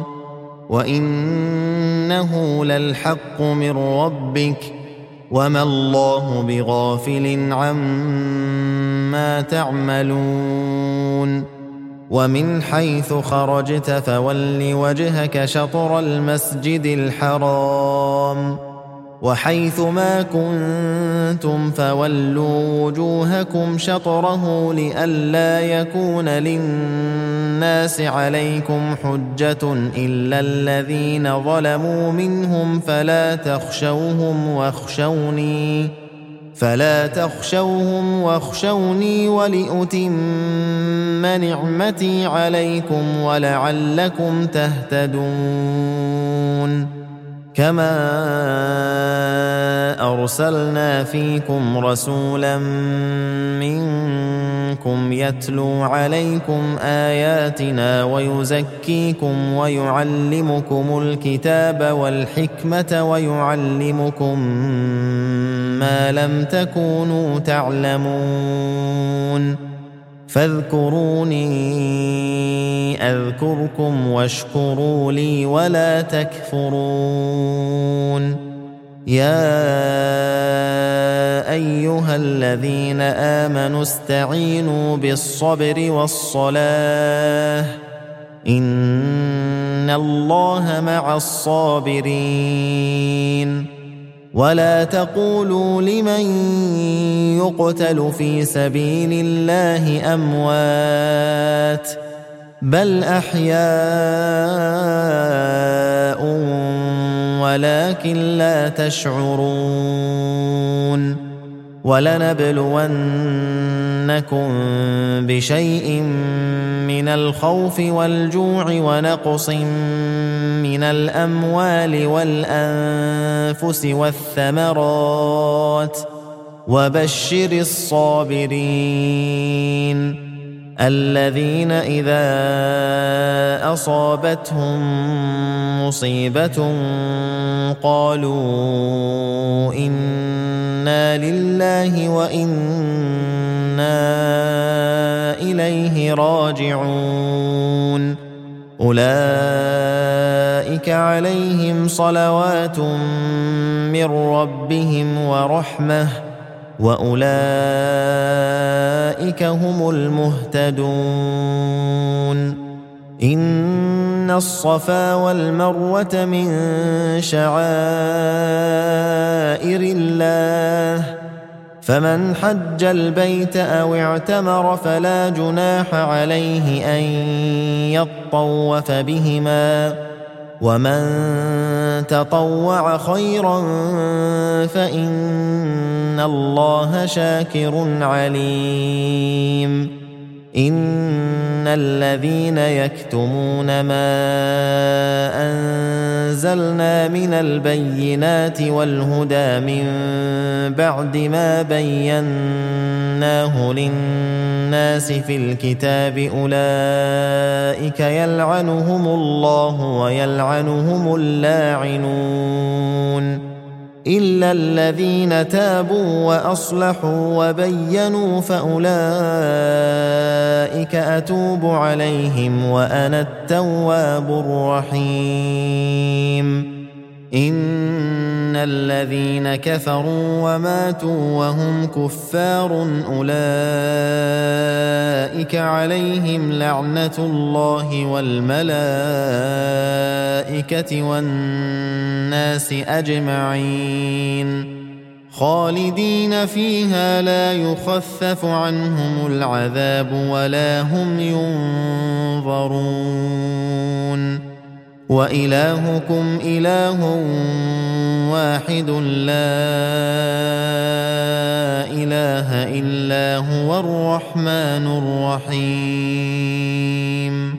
وإنه للحق من ربك وما الله بغافل عما تعملون ومن حيث خرجت فول وجهك شطر المسجد الحرام وحيث ما كنتم فولوا وجوهكم شطره لئلا يكون للناس عليكم حجة إلا الذين ظلموا منهم فلا تخشوهم واخشوني ولأتم نعمتي عليكم ولعلكم تهتدون كما أرسلنا فيكم رسولا منكم يتلو عليكم آياتنا ويزكيكم ويعلمكم الكتاب والحكمة ويعلمكم ما لم تكونوا تعلمون فاذكروني أذكركم واشكروا لي ولا تكفرون يا أيها الذين آمنوا استعينوا بالصبر والصلاة إن الله مع الصابرين ولا تقولوا لمن يقتل في سبيل الله أموات بل أحياء ولكن لا تشعرون ولنبلونكم بشيء من الخوف والجوع ونقص من الأموال والأنفس والثمرات وبشر الصابرين الذين إذا أصابتهم مصيبة قالوا إنا لله وإنا إليه راجعون أولئك عليهم صلوات من ربهم ورحمة وأولئك هم المهتدون إن الصفا والمروة من شعائر الله فمن حج البيت أو اعتمر فلا جناح عليه أن يطوف بهما ومن تطوع خيرا فإن الله شاكر عليم إن الذين يكتمون ما أنزلنا من البينات والهدى من بعد ما بيناه للناس في الكتاب أولئك يلعنهم الله ويلعنهم اللاعنون إلا الذين تابوا وأصلحوا وبينوا فأولئك أتوب عليهم وأنا التواب الرحيم إن الذين كفروا وماتوا وهم كفار أولئك عليهم لعنة الله والملائكة والناس أجمعين خالدين فيها لا يخفف عنهم العذاب ولا هم ينظرون وإلهكم إله واحد لا إله إلا هو الرحمن الرحيم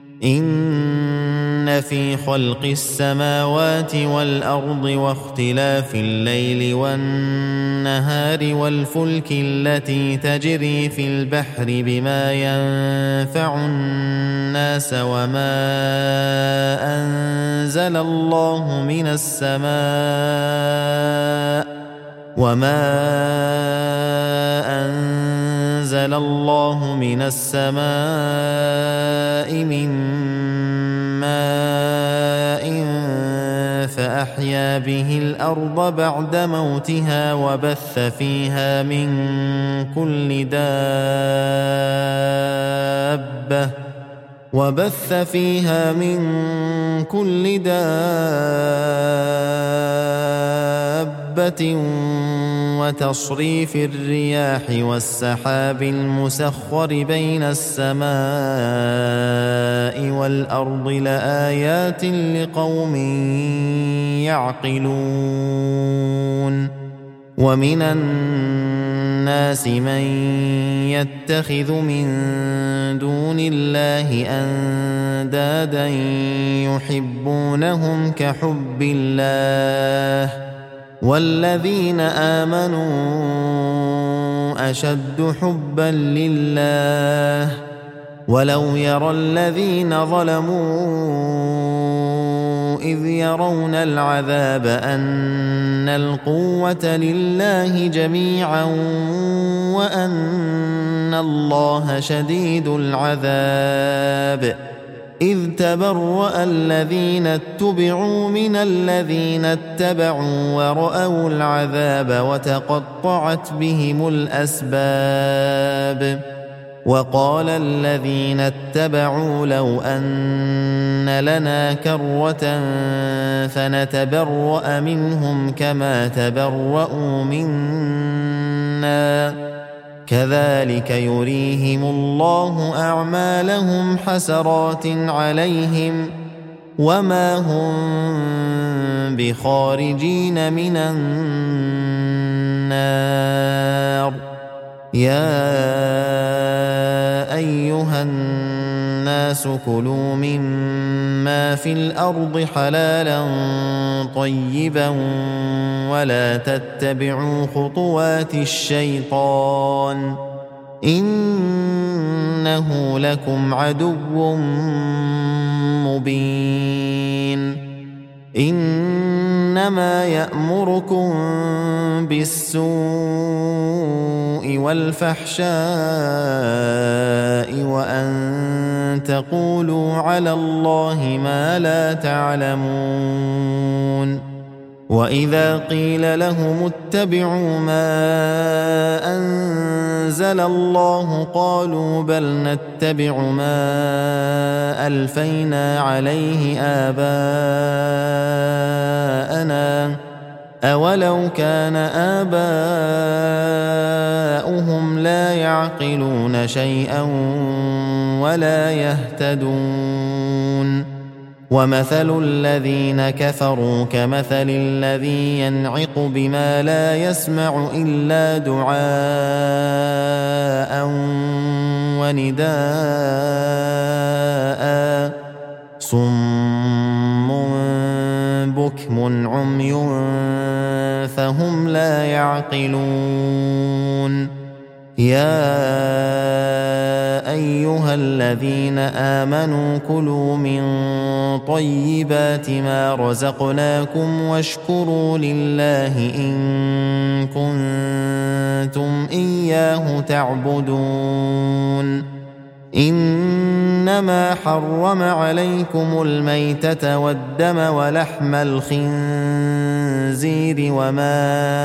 إن في خلق السماوات والأرض واختلاف الليل والنهار والفلك التي تجري في البحر بما ينفع الناس أنزل الله من السماء من ماء فأحيا به الأرض بعد موتها وبث فيها من كل دابة وتصريف الرياح والسحاب المسخر بين السماء والأرض لآيات لقوم يعقلون ومن الناس من يتخذ من دون الله أندادا يحبونهم كحب الله والذين آمنوا أشد حبا لله ولو يرى الذين ظلموا إذ يرون العذاب أن القوة لله جميعا وأن الله شديد العذاب إذ تبرأ الذين اتبعوا من الذين اتبعوا ورأوا العذاب وتقطعت بهم الأسباب وقال الذين اتبعوا لو أن لنا كرة فنتبرأ منهم كما تبرأوا منا كذلك يريهم الله أعمالهم حسرات عليهم وما هم بخارجين من النار يا أيها الناس كلوا مما في الأرض حلالا طيبا ولا تتبعوا خطوات الشيطان إنه لكم عدو مبين إنما يأمركم بالسوء والفحشاء وأن تقولوا على الله ما لا تعلمون وإذا قيل لهم اتبعوا ما أنزل الله قالوا بل نتبع ما ألفينا عليه آباءنا أولو كان آباؤهم لا يعقلون شيئا ولا يهتدون ومثل الذين كفروا كمثل الذي ينعق بما لا يسمع إلا دعاء ونداء صم بكم عمي فهم لا يعقلون يا أيها الذين آمنوا كلوا من طيبات ما رزقناكم واشكروا لله إن كنتم إياه تعبدون إنما حرم عليكم الميتة والدم ولحم الخنزير وما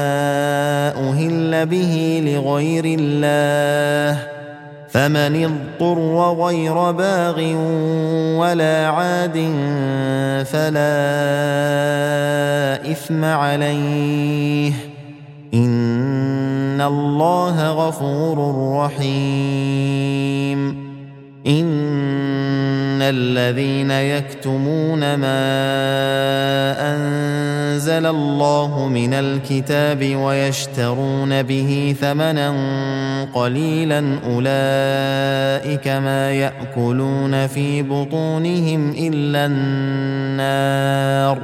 أهل به لغير الله فمن اضطر غير باغ ولا عاد فلا إثم عليه إن الله غفور رحيم إن الذين يكتمون ما أنزل الله من الكتاب ويشترون به ثمنا قليلا أولئك ما يأكلون في بطونهم إلا النار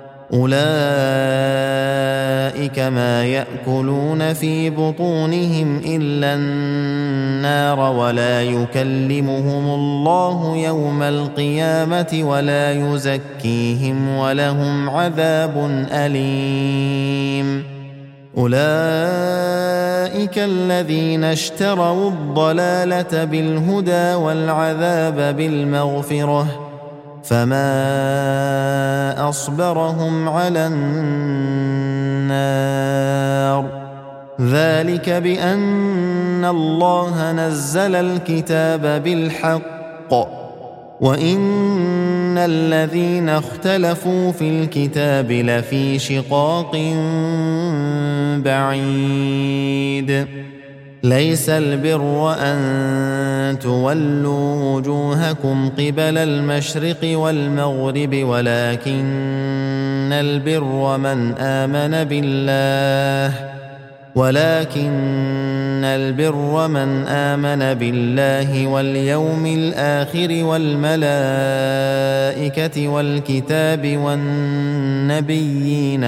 ولا يكلمهم الله يوم القيامة ولا يزكيهم ولهم عذاب أليم أولئك الذين اشتروا الضلالة بالهدى والعذاب بالمغفرة فما أصبرهم على النار ذلك بأن الله نزل الكتاب بالحق وإن الذين اختلفوا في الكتاب لفي شقاق بعيد ليس البر أن تولوا وجوهكم قبل المشرق والمغرب ولكن البر من آمن بالله واليوم الآخر والملائكة والكتاب والنبيين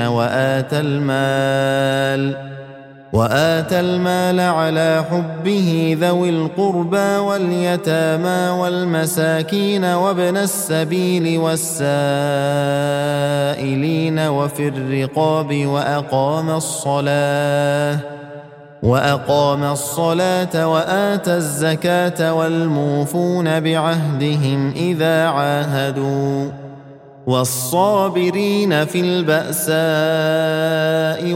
وآتى المال على حبه ذوي القربى واليتامى والمساكين وابن السبيل والسائلين وفي الرقاب وأقام الصلاة وآتى الزكاة والموفون بعهدهم إذا عاهدوا والصابرين في البأساء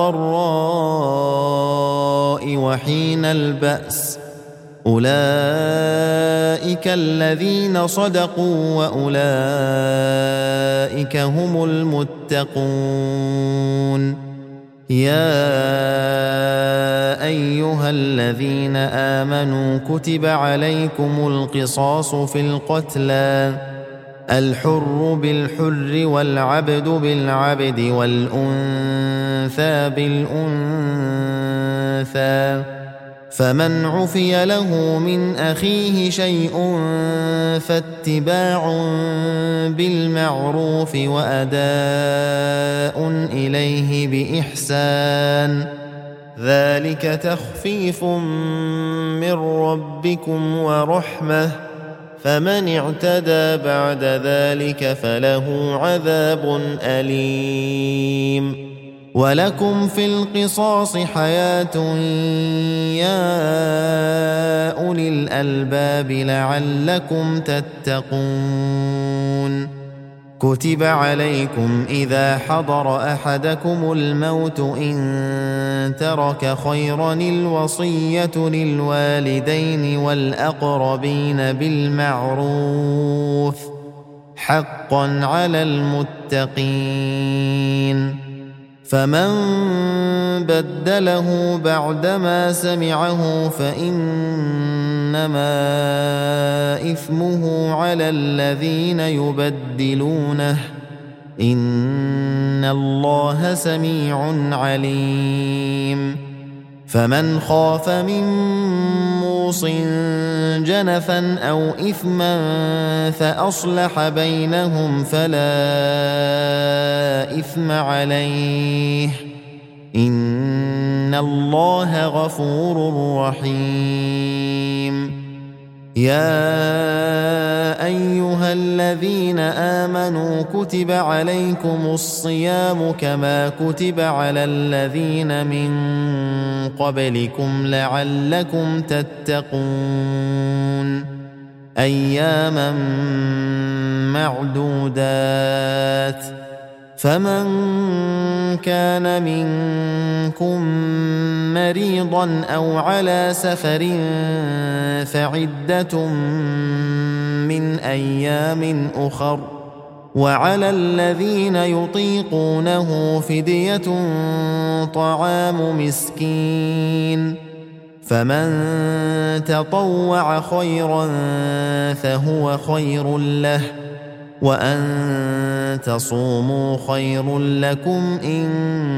والضراء وحين البأس أولئك الذين صدقوا وأولئك هم المتقون يا أيها الذين آمنوا كتب عليكم القصاص في القتلى الحر بالحر والعبد بالعبد والأنثى بالأنثى فمن عفي له من أخيه شيء فاتباع بالمعروف وأداء إليه بإحسان ذلك تخفيف من ربكم ورحمة فمن اعتدى بعد ذلك فله عذاب أليم ولكم في القصاص حياة يا أولي الألباب لعلكم تتقون كتب عليكم إذا حضر أحدكم الموت إن ترك خيرا الوصية للوالدين والأقربين بالمعروف حقا على المتقين فمن بدله بعدما سمعه فإنما إثمه على الذين يبدلونه إن الله سميع عليم فمن خاف من موص جنفا أو إثما فأصلح بينهم فلا إثم عليه إن الله غفور رحيم يا أيها الذين آمنوا كتب عليكم الصيام كما كتب على الذين من قبلكم لعلكم تتقون أياما معدودات فمن كان منكم مريضا أو على سفر فعدة من أيام أخر وعلى الذين يطيقونه فدية طعام مسكين فمن تطوع خيرا فهو خير له وأن تصوموا خير لكم إن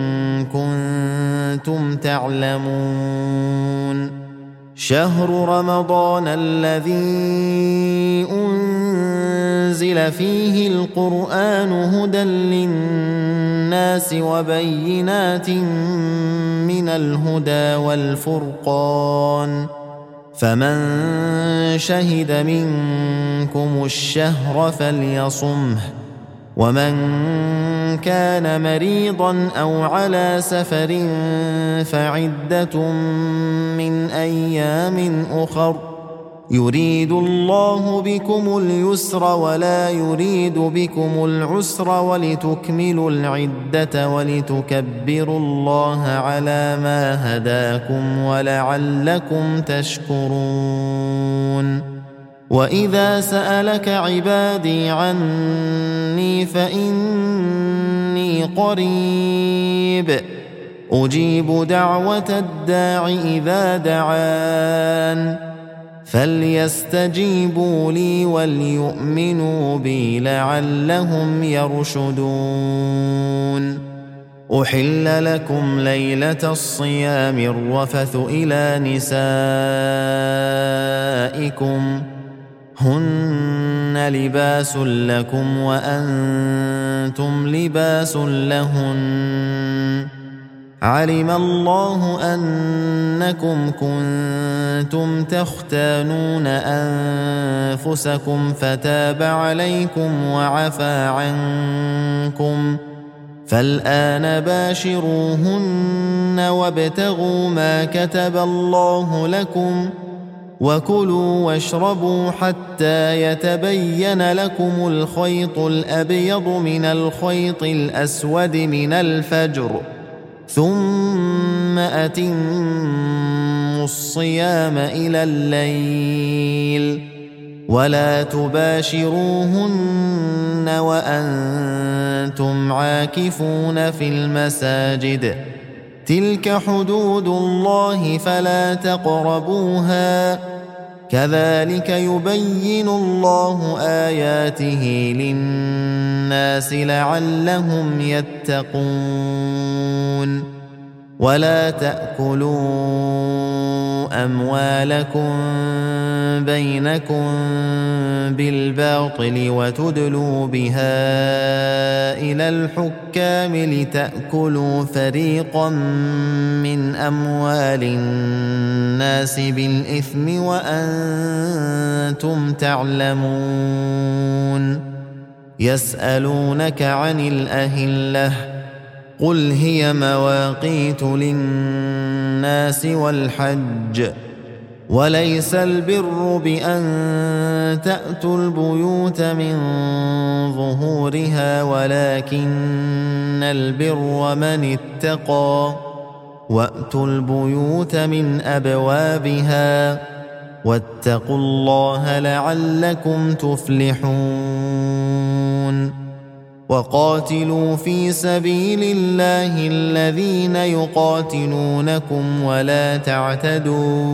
كنتم تعلمون شهر رمضان الذي أنزل فيه القرآن هدى للناس وبينات من الهدى والفرقان فمن شهد منكم الشهر فليصمه ومن كان مريضا أو على سفر فعدة من أيام أخر يريد الله بكم اليسر ولا يريد بكم العسر ولتكملوا العدة ولتكبروا الله على ما هداكم ولعلكم تشكرون وإذا سألك عبادي عني فإني قريب أجيب دعوة الداع إذا دعان فليستجيبوا لي وليؤمنوا بي لعلهم يرشدون أحل لكم ليلة الصيام الرفث إلى نسائكم هن لباس لكم وأنتم لباس لهن علم الله أنكم كنتم تختانون أنفسكم فتاب عليكم وعفى عنكم فالآن باشروهن وابتغوا ما كتب الله لكم وكلوا واشربوا حتى يتبين لكم الخيط الأبيض من الخيط الأسود من الفجر ثم أتموا الصيام إلى الليل ولا تباشروهن وأنتم عاكفون في المساجد تلك حدود الله فلا تقربوها كذلك يبين الله آياته للناس لعلهم يتقون ولا تأكلوا أموالكم بينكم بالباطل وتدلوا بها إلى الحكام لتأكلوا فريقا من أموال الناس بالإثم وأنتم تعلمون يسألونك عن الأهلة قل هي مواقيت للناس والحج وليس البر بأن تأتوا البيوت من ظهورها ولكن البر من اتقى وأتوا البيوت من أبوابها واتقوا الله لعلكم تفلحون وقاتلوا في سبيل الله الذين يقاتلونكم ولا تعتدوا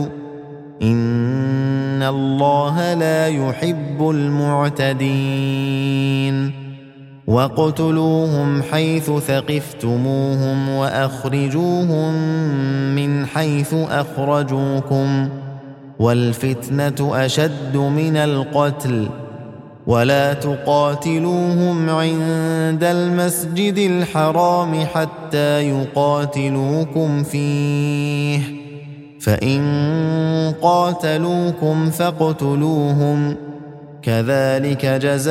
إن الله لا يحب المعتدين واقتلوهم حيث ثقفتموهم وأخرجوهم من حيث أخرجوكم والفتنة أشد من القتل ولا تقاتلوهم عند المسجد الحرام حتى يقاتلوكم فيه، فإن قاتلوكم فاقتلوهم، كذلك جزاء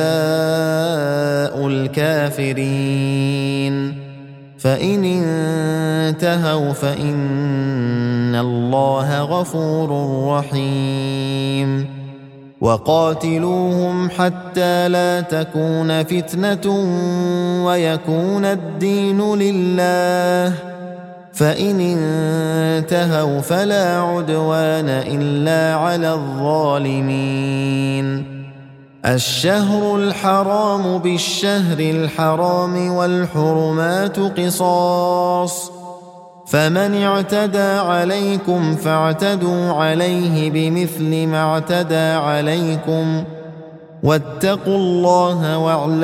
الكافرين. فإن انتهوا فإن الله غفور رحيم. وقاتلوهم حتى لا تكون فتنة ويكون الدين لله، فإن انتهوا فلا عدوان إلا على الظالمين. الشهر الحرام بالشهر الحرام والحرمات قصاص، فمن اعتدى عليكم فاعتدوا عليه بمثل ما اعتدى عليكم، واتقوا الله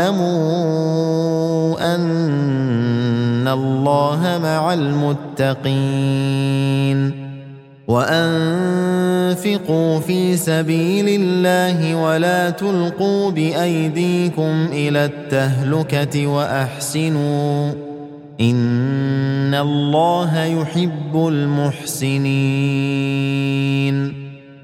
واعلموا أن الله مع المتقين. وأنفقوا في سبيل الله ولا تلقوا بأيديكم إلى التهلكة وأحسنوا إن الله يحب المحسنين.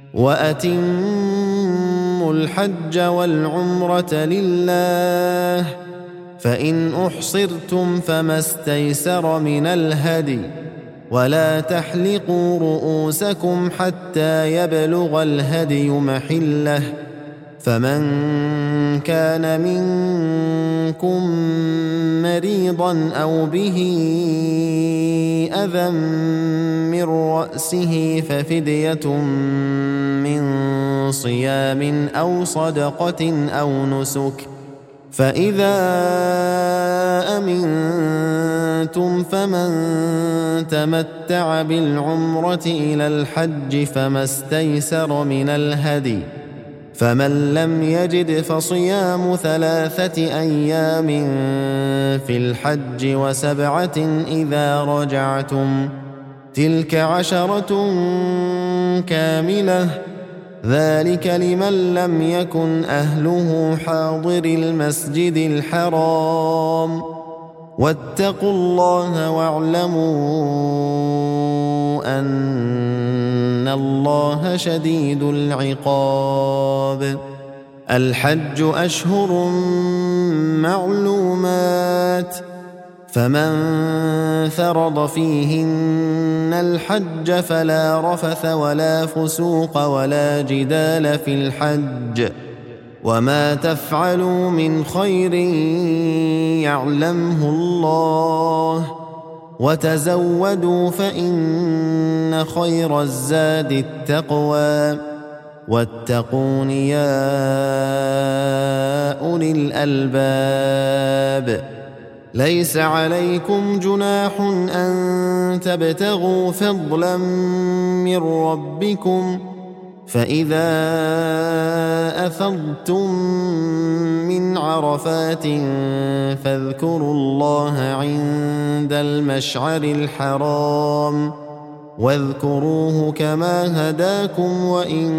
وأتموا الحج والعمرة لله، فإن أحصرتم فما استيسر من الهدي، ولا تحلقوا رؤوسكم حتى يبلغ الهدي محله، فمن كان منكم مريضا أو به أذى من رأسه ففدية من صيام أو صدقة أو نسك، فإذا أمنتم فمن تمتع بالعمرة إلى الحج فما استيسر من الهدي، فمن لم يجد فصيام 3 أيام في الحج و7 إذا رجعتم، تلك 10 كاملة، ذلك لمن لم يكن أهله حاضر المسجد الحرام. واتقوا الله واعلموا أن الله شديد العقاب. الحج أشهر معلومات، فمن فرض فيهن الحج فلا رفث ولا فسوق ولا جدال في الحج، وما تفعلوا من خير يعلمه الله، وتزودوا فإن خير الزاد التقوى، واتقون يا أولي الألباب. ليس عليكم جناح أن تبتغوا فضلا من ربكم، فإذا أفضتم من عرفات فاذكروا الله عند المشعر الحرام، واذكروه كما هداكم وإن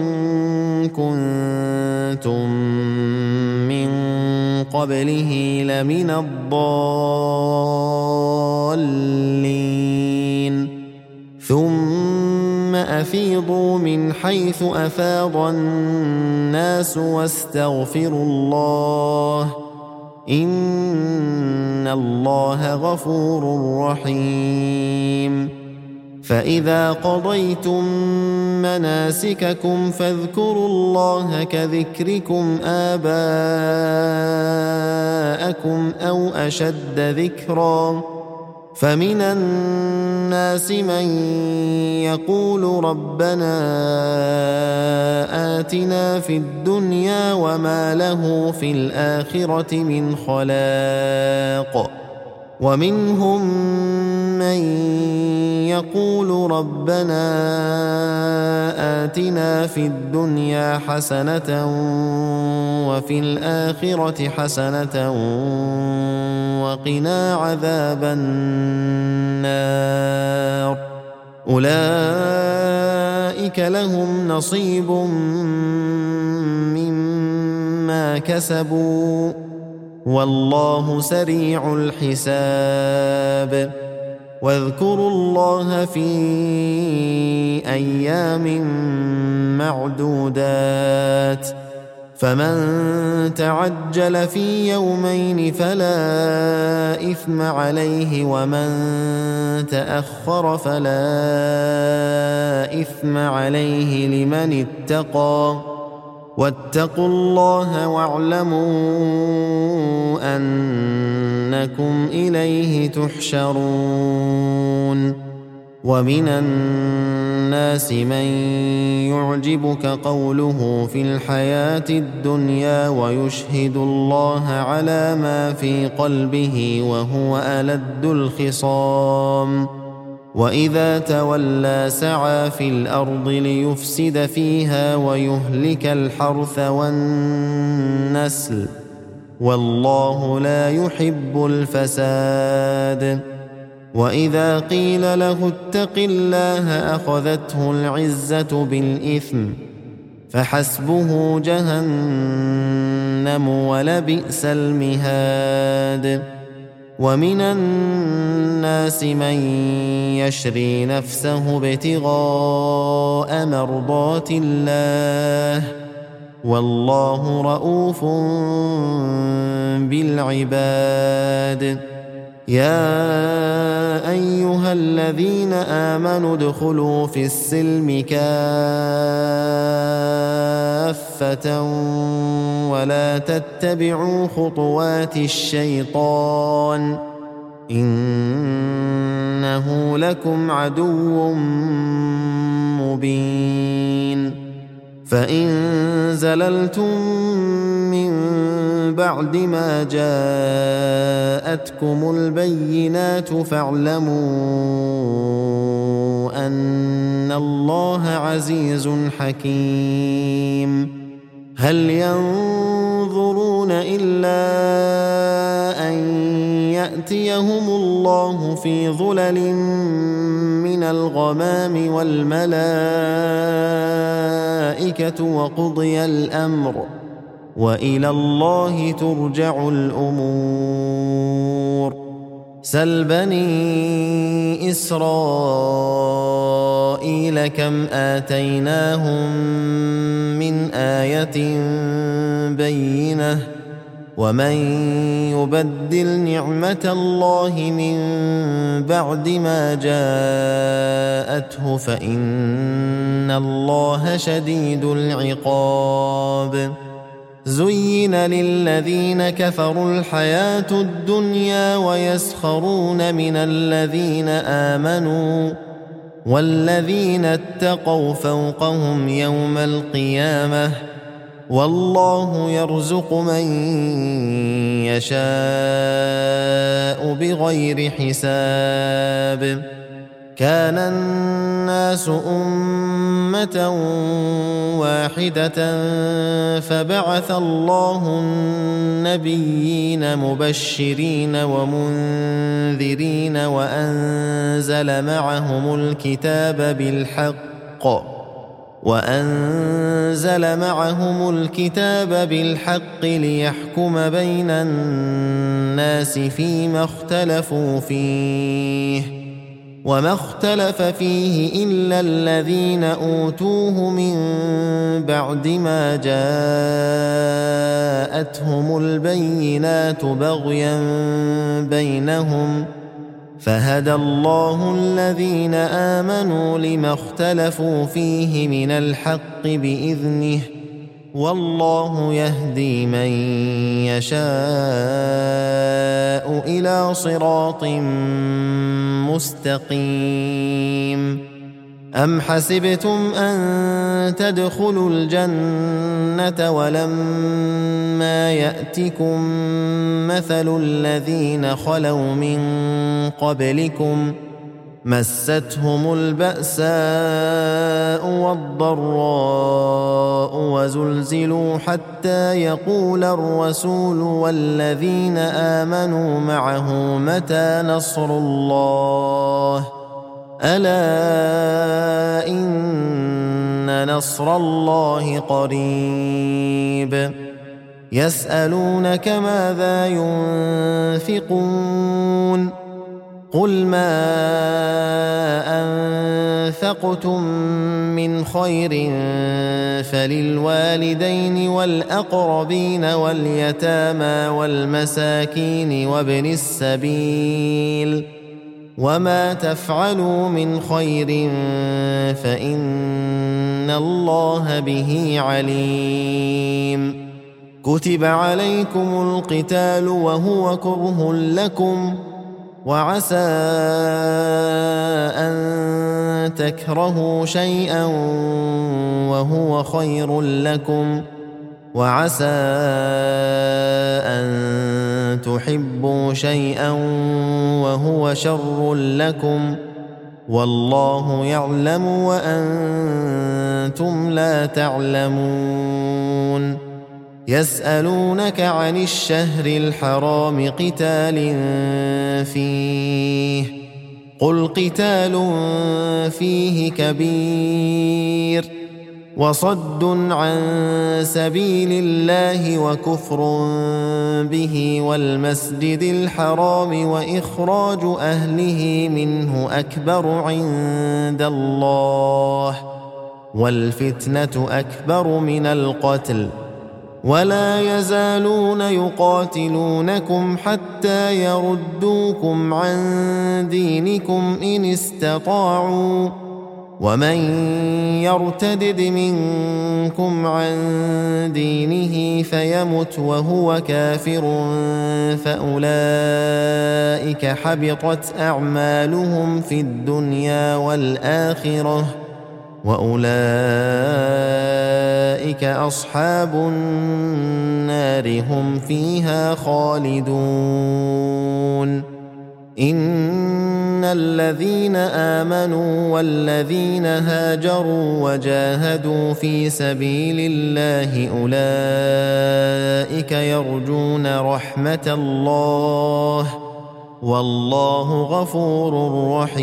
كنتم من قبله لمن الضالين. ثم أفيضوا من حيث أفاض الناس واستغفروا الله إن الله غفور رحيم. فإذا قضيتم مناسككم فاذكروا الله كذكركم آباءكم أو أشد ذكرا، فمن الناس من يقول ربنا آتنا في الدنيا وما له في الآخرة من خلاق، ومنهم من يقول ربنا آتنا في الدنيا حسنة وفي الآخرة حسنة وقنا عذاب النار. أولئك لهم نصيب ما كسبوا والله سريع الحساب واذكروا الله في أيام معدودات فمن تعجل في يومين فلا إثم عليه ومن تأخر فلا إثم عليه لمن اتقى واتقوا الله واعلموا أنكم إليه تحشرون ومن الناس من يعجبك قوله في الحياة الدنيا ويشهد الله على ما في قلبه وهو ألد الخصام وإذا تولى سعى في الأرض ليفسد فيها ويهلك الحرث والنسل والله لا يحب الفساد وإذا قيل له اتق الله أخذته العزة بالإثم فحسبه جهنم ولبئس المهاد ومن الناس من يشري نفسه ابتغاء مرضات الله والله رؤوف بالعباد يا أيها الذين آمنوا ادخلوا في السلم كافة ولا تتبعوا خطوات الشيطان إنه لكم عدو مبين فإن زللتم من بعد ما جاءتكم البينات فاعلموا أن الله عزيز حكيم هل ينظرون إلا أن يأتيهم الله في ظلل من الغمام والملائكة وقضي الأمر وإلى الله ترجع الأمور سل بني إسرائيل كم آتيناهم من آية بينة ومن يبدل نعمة الله من بعد ما جاءته فإن الله شديد العقاب زين للذين كفروا الحياة الدنيا ويسخرون من الذين آمنوا والذين اتقوا فوقهم يوم القيامة والله يرزق من يشاء بغير حساب كان الناس أمة واحدة فبعث الله النبيين مبشرين ومنذرين وأنزل معهم الكتاب بالحق ليحكم بين الناس فيما اختلفوا فيه وما اختلف فيه إلا الذين أوتوه من بعد ما جاءتهم البينات بغيا بينهم فهدى الله الذين آمنوا لما اختلفوا فيه من الحق بإذنه والله يهدي من يشاء إلى صراط مستقيم أم حسبتم أن تدخلوا الجنة ولما يأتكم مثل الذين خلوا من قبلكم مستهم البأساء والضراء وزلزلوا حتى يقول الرسول والذين آمنوا معه متى نصر الله ألا إن نصر الله قريب يسألونك ماذا ينفقون قل ما أنفقتم من خير فللوالدين والأقربين واليتامى والمساكين وابن السبيل وما تفعلوا من خير فإن الله به عليم كتب عليكم القتال وهو كره لكم وعسى أن تكرهوا شيئا وهو خير لكم وعسى أن تحبوا شيئا وهو شر لكم والله يعلم وأنتم لا تعلمون يسألونك عن الشهر الحرام قتال فيه قل قتال فيه كبير وصد عن سبيل الله وكفر به والمسجد الحرام وإخراج أهله منه أكبر عند الله والفتنة أكبر من القتل ولا يزالون يقاتلونكم حتى يردوكم عن دينكم إن استطاعوا ومن يرتدد منكم عن دينه فيمت وهو كافر فأولئك حبطت أعمالهم في الدنيا والآخرة وأولئك أصحاب النار هم فيها خالدون إن الذين آمنوا والذين هاجروا وجاهدوا في سبيل الله أولئك يرجون رحمة الله والله غفور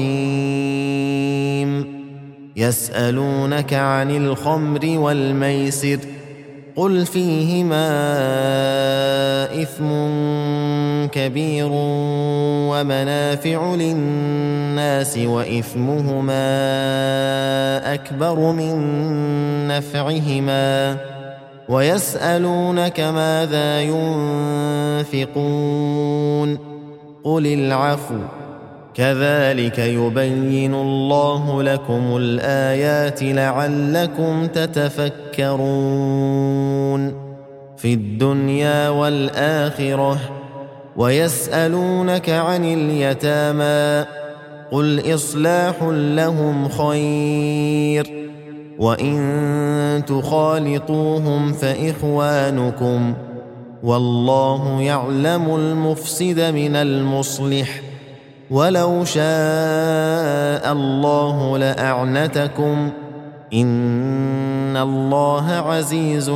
رحيم يسألونك عن الخمر والميسر قل فيهما إثم كبير ومنافع للناس وإثمهما أكبر من نفعهما ويسألونك ماذا ينفقون قل العفو كذلك يبين الله لكم الآيات لعلكم تتفكرون في الدنيا والآخرة ويسألونك عن اليتامى قل إصلاح لهم خير وإن تخالطوهم فإخوانكم والله يعلم المفسد من المصلح ولو شاء الله لأعنتكم إن الله عزيز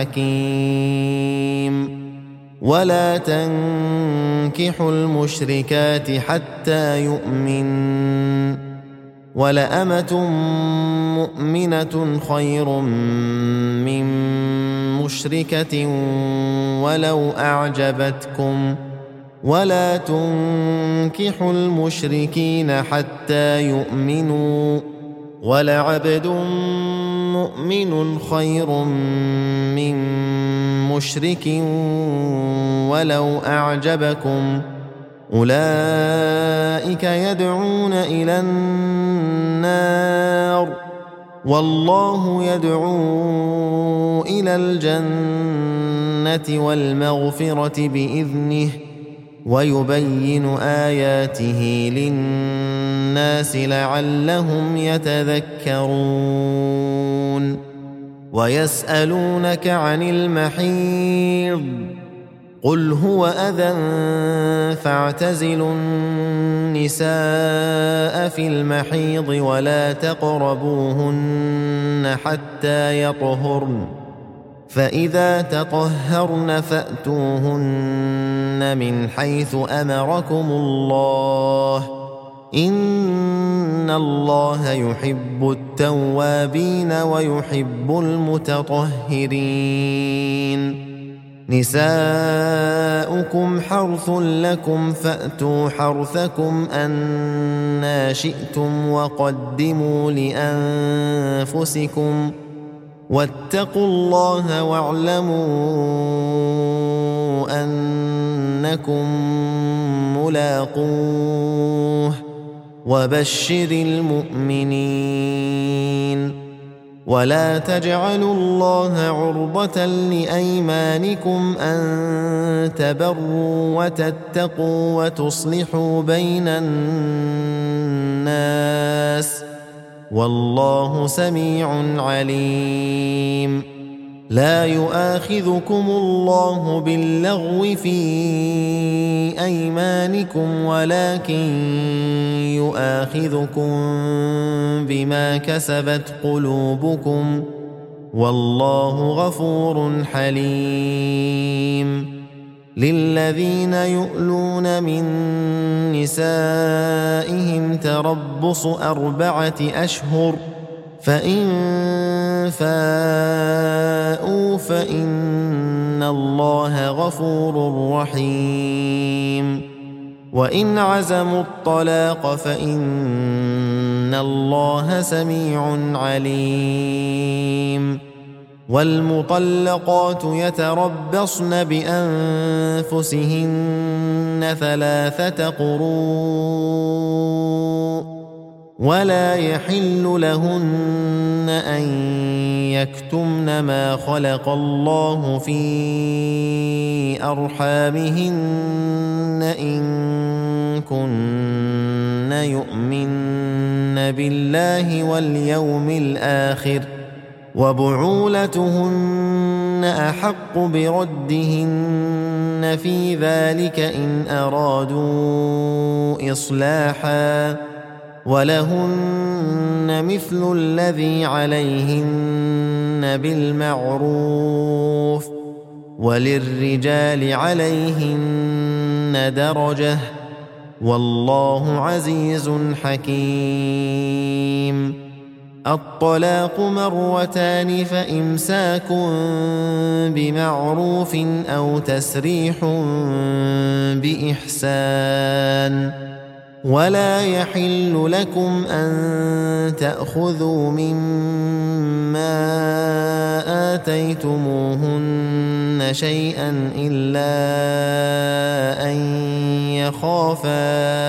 حكيم ولا تنكحوا المشركات حتى يؤمن ولأمة مؤمنة خير من مشركة ولو أعجبتكم ولا تنكحوا المشركين حتى يؤمنوا ولعبد مؤمن خير من مشرك ولو أعجبكم أولئك يدعون إلى النار والله يدعو إلى الجنة والمغفرة بإذنه ويبين آياته للناس لعلهم يتذكرون ويسألونك عن المحيض قل هو أذى فاعتزلوا النساء في المحيض ولا تقربوهن حتى يطهرن فإذا تطهرن فأتوهن من حيث أمركم الله إن الله يحب التوابين ويحب المتطهرين نساؤكم حرث لكم فأتوا حرثكم أنى شئتم وقدموا لأنفسكم واتقوا الله واعلموا أنكم ملاقوه وبشر المؤمنين. ولا تجعلوا الله عرضة لأيمانكم أن تبروا وتتقوا وتصلحوا بين الناس والله سميع عليم. لا يؤاخذكم الله باللغو في أيمانكم ولكن يؤاخذكم بما كسبت قلوبكم والله غفور حليم. للذين يؤلون من نسائهم تربص 4 أشهر فإن فاءوا فإن الله غفور رحيم. وإن عزموا الطلاق فإن الله سميع عليم. والمطلقات يتربصن بأنفسهن 3 قروء ولا يحل لهن أن يكتمن ما خلق الله في أرحامهن إن كن يؤمن بالله واليوم الآخر وبعولتهن أحق بردهن في ذلك إن أرادوا إصلاحا ولهن مثل الذي عليهن بالمعروف وللرجال عليهن درجة والله عزيز حكيم. الطلاق 2 فإمساك بمعروف أو تسريح بإحسان. ولا يحل لكم أن تأخذوا مما آتيتموهن شيئا إلا أن يخافا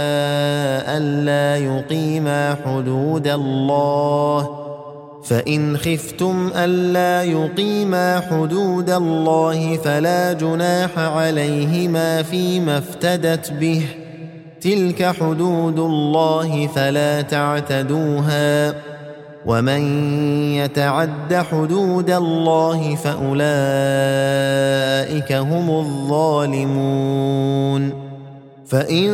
ألا يقيما حدود الله فإن خفتم ألا يقيما حدود الله فلا جناح عليهما فيما افتدت به تلك حدود الله فلا تعتدوها ومن يتعد حدود الله فأولئك هم الظالمون. فإن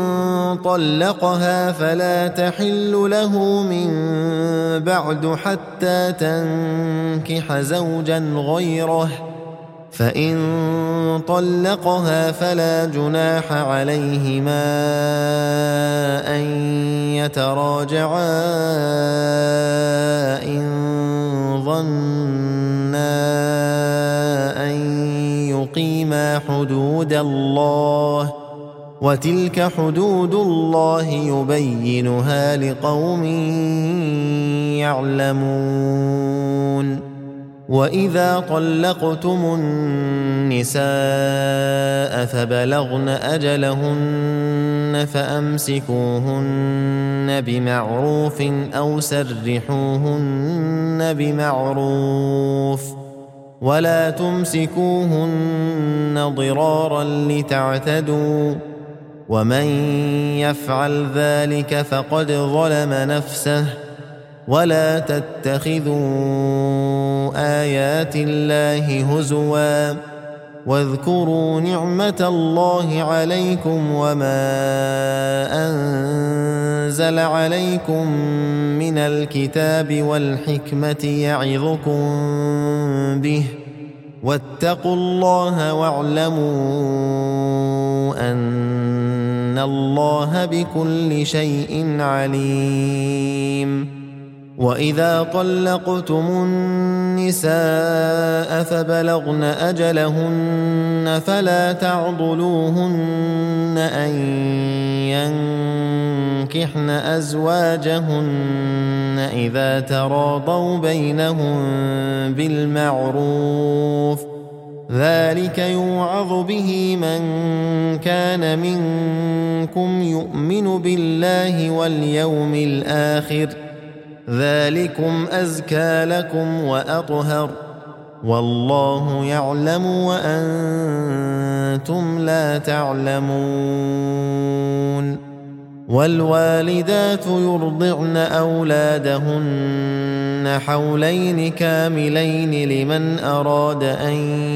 طلقها فلا تحل له من بعد حتى تنكح زوجا غيره فإن طلقها فلا جناح عليهما أن يتراجعا إن ظنا أن يقيما حدود الله وتلك حدود الله يبينها لقوم يعلمون. وإذا طلقتم النساء فبلغن أجلهن فأمسكوهن بمعروف أو سرحوهن بمعروف ولا تمسكوهن ضرارا لتعتدوا ومن يفعل ذلك فقد ظلم نفسه ولا تتخذوا آيات الله هزوا واذكروا نعمة الله عليكم وما أنزل عليكم من الكتاب والحكمة يعظكم به واتقوا الله واعلموا أن الله بكل شيء عليم. وإذا طلقتم النساء فبلغن أجلهن فلا تعضلوهن أن ينكحن أزواجهن إذا تراضوا بينهم بالمعروف ذلك يوعظ به من كان منكم يؤمن بالله واليوم الآخر ذلكم أزكى لكم وأطهر والله يعلم وأنتم لا تعلمون والوالدات يرضعن أولادهن حولين كاملين لمن أراد أن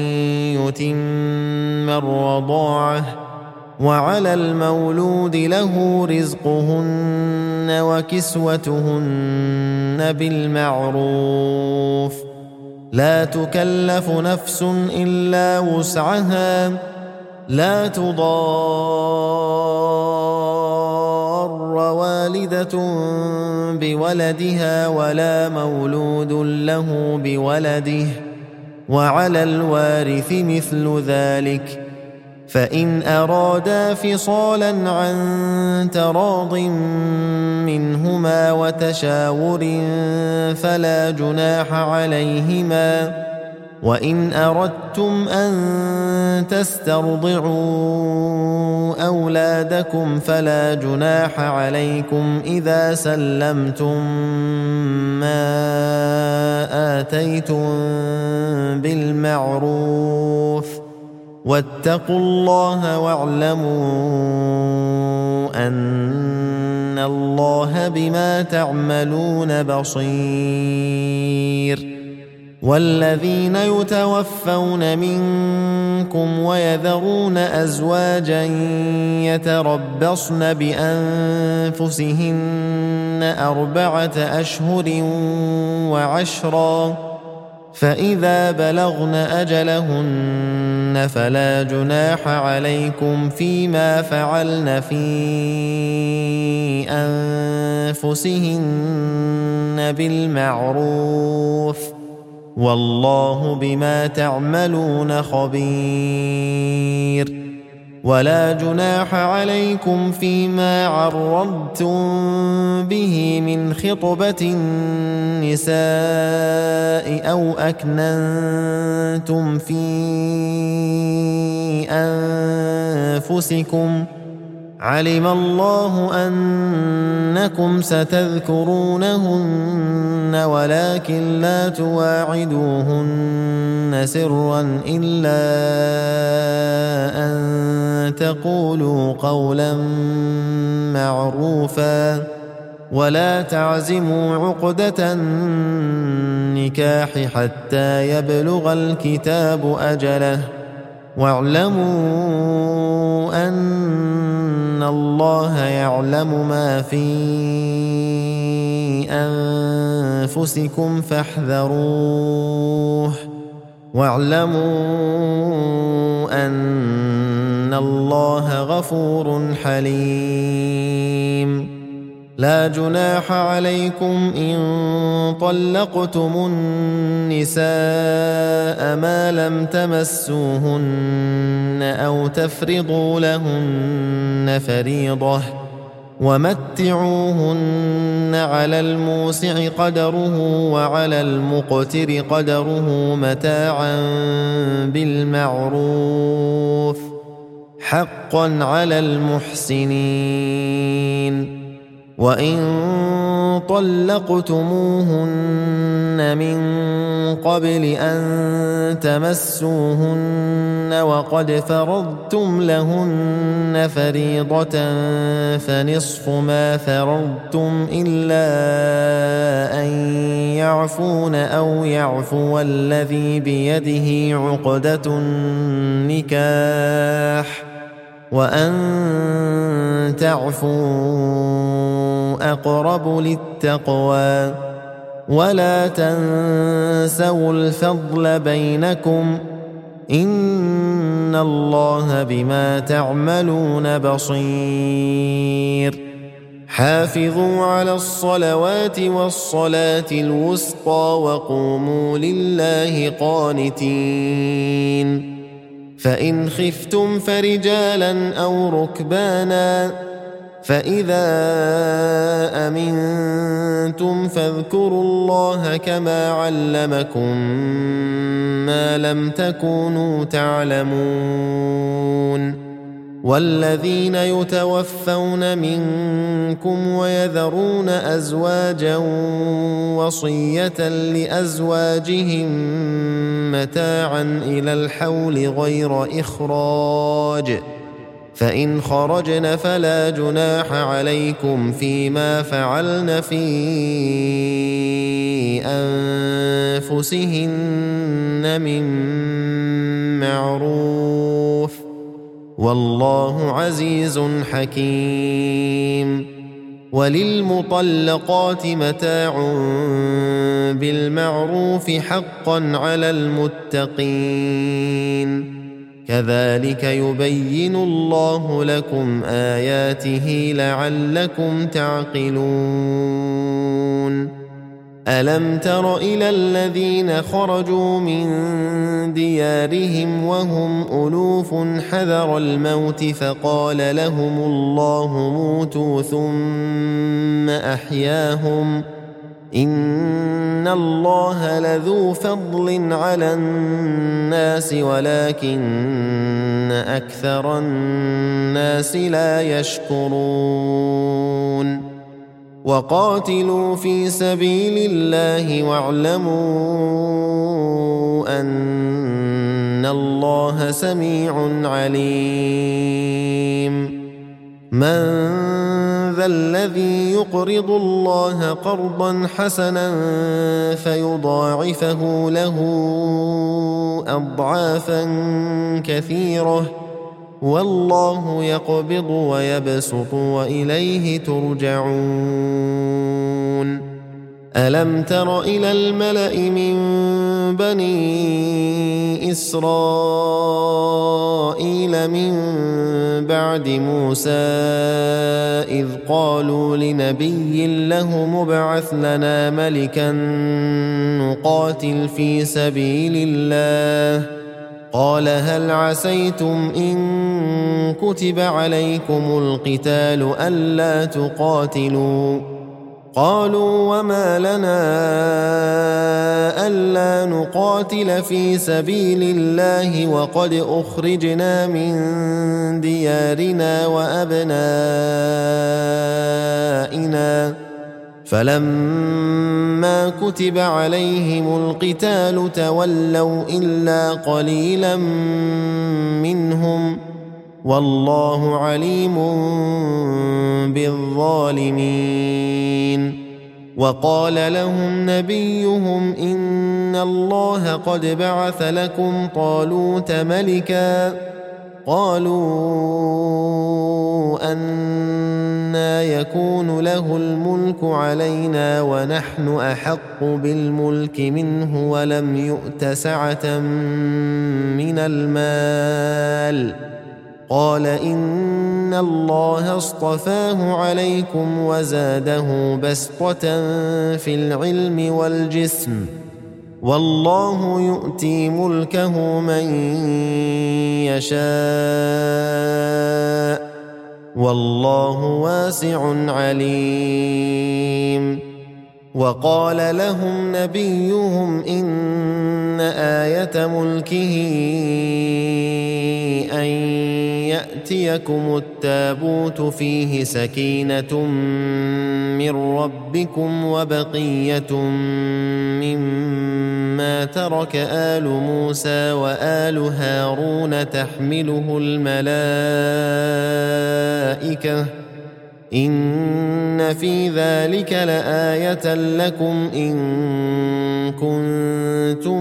يتم الرضاعة وعلى المولود له رزقهن وكسوتهن بالمعروف لا تكلف نفس إلا وسعها لا تضار والدة بولدها ولا مولود له بولده وعلى الوارث مثل ذلك فإن أرادا فصالا عن تراض منهما وتشاور فلا جناح عليهما وإن أردتم أن تسترضعوا أولادكم فلا جناح عليكم إذا سلمتم ما آتيتم بالمعروف واتقوا الله واعلموا أن الله بما تعملون بصير والذين يتوفون منكم ويذرون أزواجا يتربصن بأنفسهن 4 أشهر وعشرا فإذا بلغن أجلهن فلا جناح عليكم فيما فعلن في أنفسهن بالمعروف والله بما تعملون خبير ولا جناح عليكم فيما عرضتم به من خطبة النساء أو أكننتم في أنفسكم علم الله أنكم ستذكرونهن ولكن لا تواعدوهن سرا إلا أن تقولوا قولا معروفا ولا تعزموا عقدة النكاح حتى يبلغ الكتاب أجله واعلموا أن الله يعلم ما في أنفسكم فاحذروه واعلموا أن الله غفور حليم لا جناح عليكم إن طلقتم النساء ما لم تمسوهن أو تفرضوا لهن فريضة ومتعوهن على الموسع قدره وعلى المقتر قدره متاعا بالمعروف حقا على المحسنين وإن طلقتموهن من قبل أن تمسوهن وقد فرضتم لهن فريضة فنصف ما فرضتم إلا أن يعفون أو يعفو الذي بيده عقدة النكاح وأن تعفوا أقرب للتقوى ولا تنسوا الفضل بينكم إن الله بما تعملون بصير حافظوا على الصلوات والصلاة الوسطى وقوموا لله قانتين فإن خفتم فرجالا أو ركبانا فإذا أمنتم فاذكروا الله كما علمكم ما لم تكونوا تعلمون والذين يتوفون منكم ويذرون أزواجا وصية لأزواجهم متاعا إلى الحول غير إخراج فإن خرجن فلا جناح عليكم فيما فعلن في أنفسهن من معروف والله عزيز حكيم وللمطلقات متاع بالمعروف حقا على المتقين كذلك يبين الله لكم آياته لعلكم تعقلون ألم تر إلى الذين خرجوا من ديارهم وهم ألوف حذر الموت فقال لهم الله موتوا ثم أحياهم إن الله لذو فضل على الناس ولكن أكثر الناس لا يشكرون وقاتلوا في سبيل الله واعلموا أن الله سميع عليم من ذا الذي يقرض الله قرضا حسنا فيضاعفه له أضعافا كثيرة والله يقبض ويبسط وإليه ترجعون ألم تر إلى الملأ من بني إسرائيل من بعد موسى إذ قالوا لنبي له مبعث لنا ملكا نقاتل في سبيل الله قال هل عسيتم إن كتب عليكم القتال ألا تقاتلوا قالوا وما لنا ألا نقاتل في سبيل الله وقد أخرجنا من ديارنا وأبنائنا فلما كتب عليهم القتال تولوا إلا قليلا منهم والله عليم بالظالمين وقال لهم نبيهم إن الله قد بعث لكم طالوت ملكا قالوا أنى يكون له الملك علينا ونحن أحق بالملك منه ولم يؤت سعة من المال قال إن الله اصطفاه عليكم وزاده بسطة في العلم والجسم والله يؤتي ملكه من يشاء والله واسع عليم وقال لهم نبيهم إن آية ملكه أن يأتيكم التابوت فيه سكينة من ربكم وبقية مما ترك آل موسى وآل هارون تحمله الملائكة إن في ذلك لآية لكم إن كنتم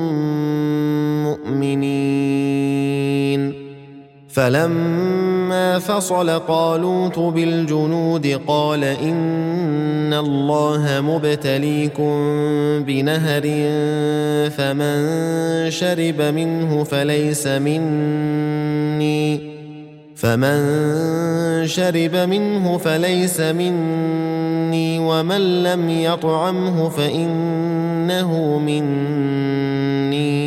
مؤمنين فلما فصل طالوت بالجنود قال إن الله مبتليكم بنهر فمن شرب منه فليس فمن شرب منه فليس مني ومن لم يطعمه فإنه مني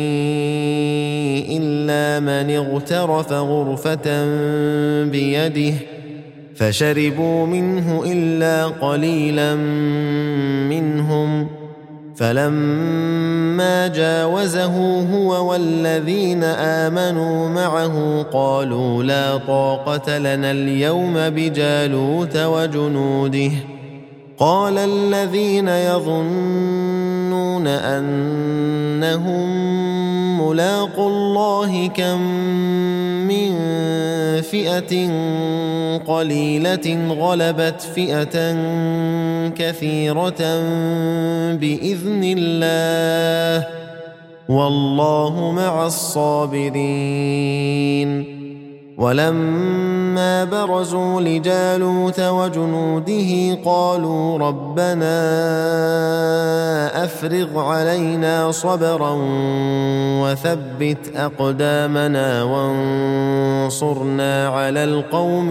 إلا من اغترف غرفة بيده فشربوا منه إلا قليلا منهم فلما جاوزه هو والذين آمنوا معه قالوا لا طاقة لنا اليوم بجالوت وجنوده قال الذين يظنون أنهم ملاقوا الله كم من فئة قليلة غلبت فئة كثيرة بإذن الله والله مع الصابرين ولما برزوا لجالوت وجنوده قالوا ربنا أفرغ علينا صبرا وثبت أقدامنا وانصرنا على القوم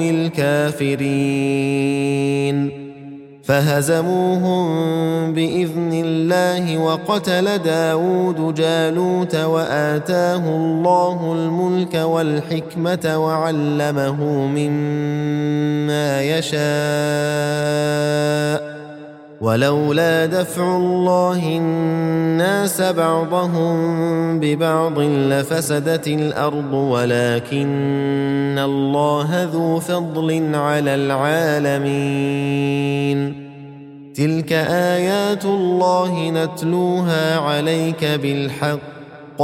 الكافرين فهزموهم بإذن الله وقتل داود جالوت وآتاه الله الملك والحكمة وعلمه مما يشاء ولولا دفع الله الناس بعضهم ببعض لفسدت الأرض ولكن الله ذو فضل على العالمين تلك آيات الله نتلوها عليك بالحق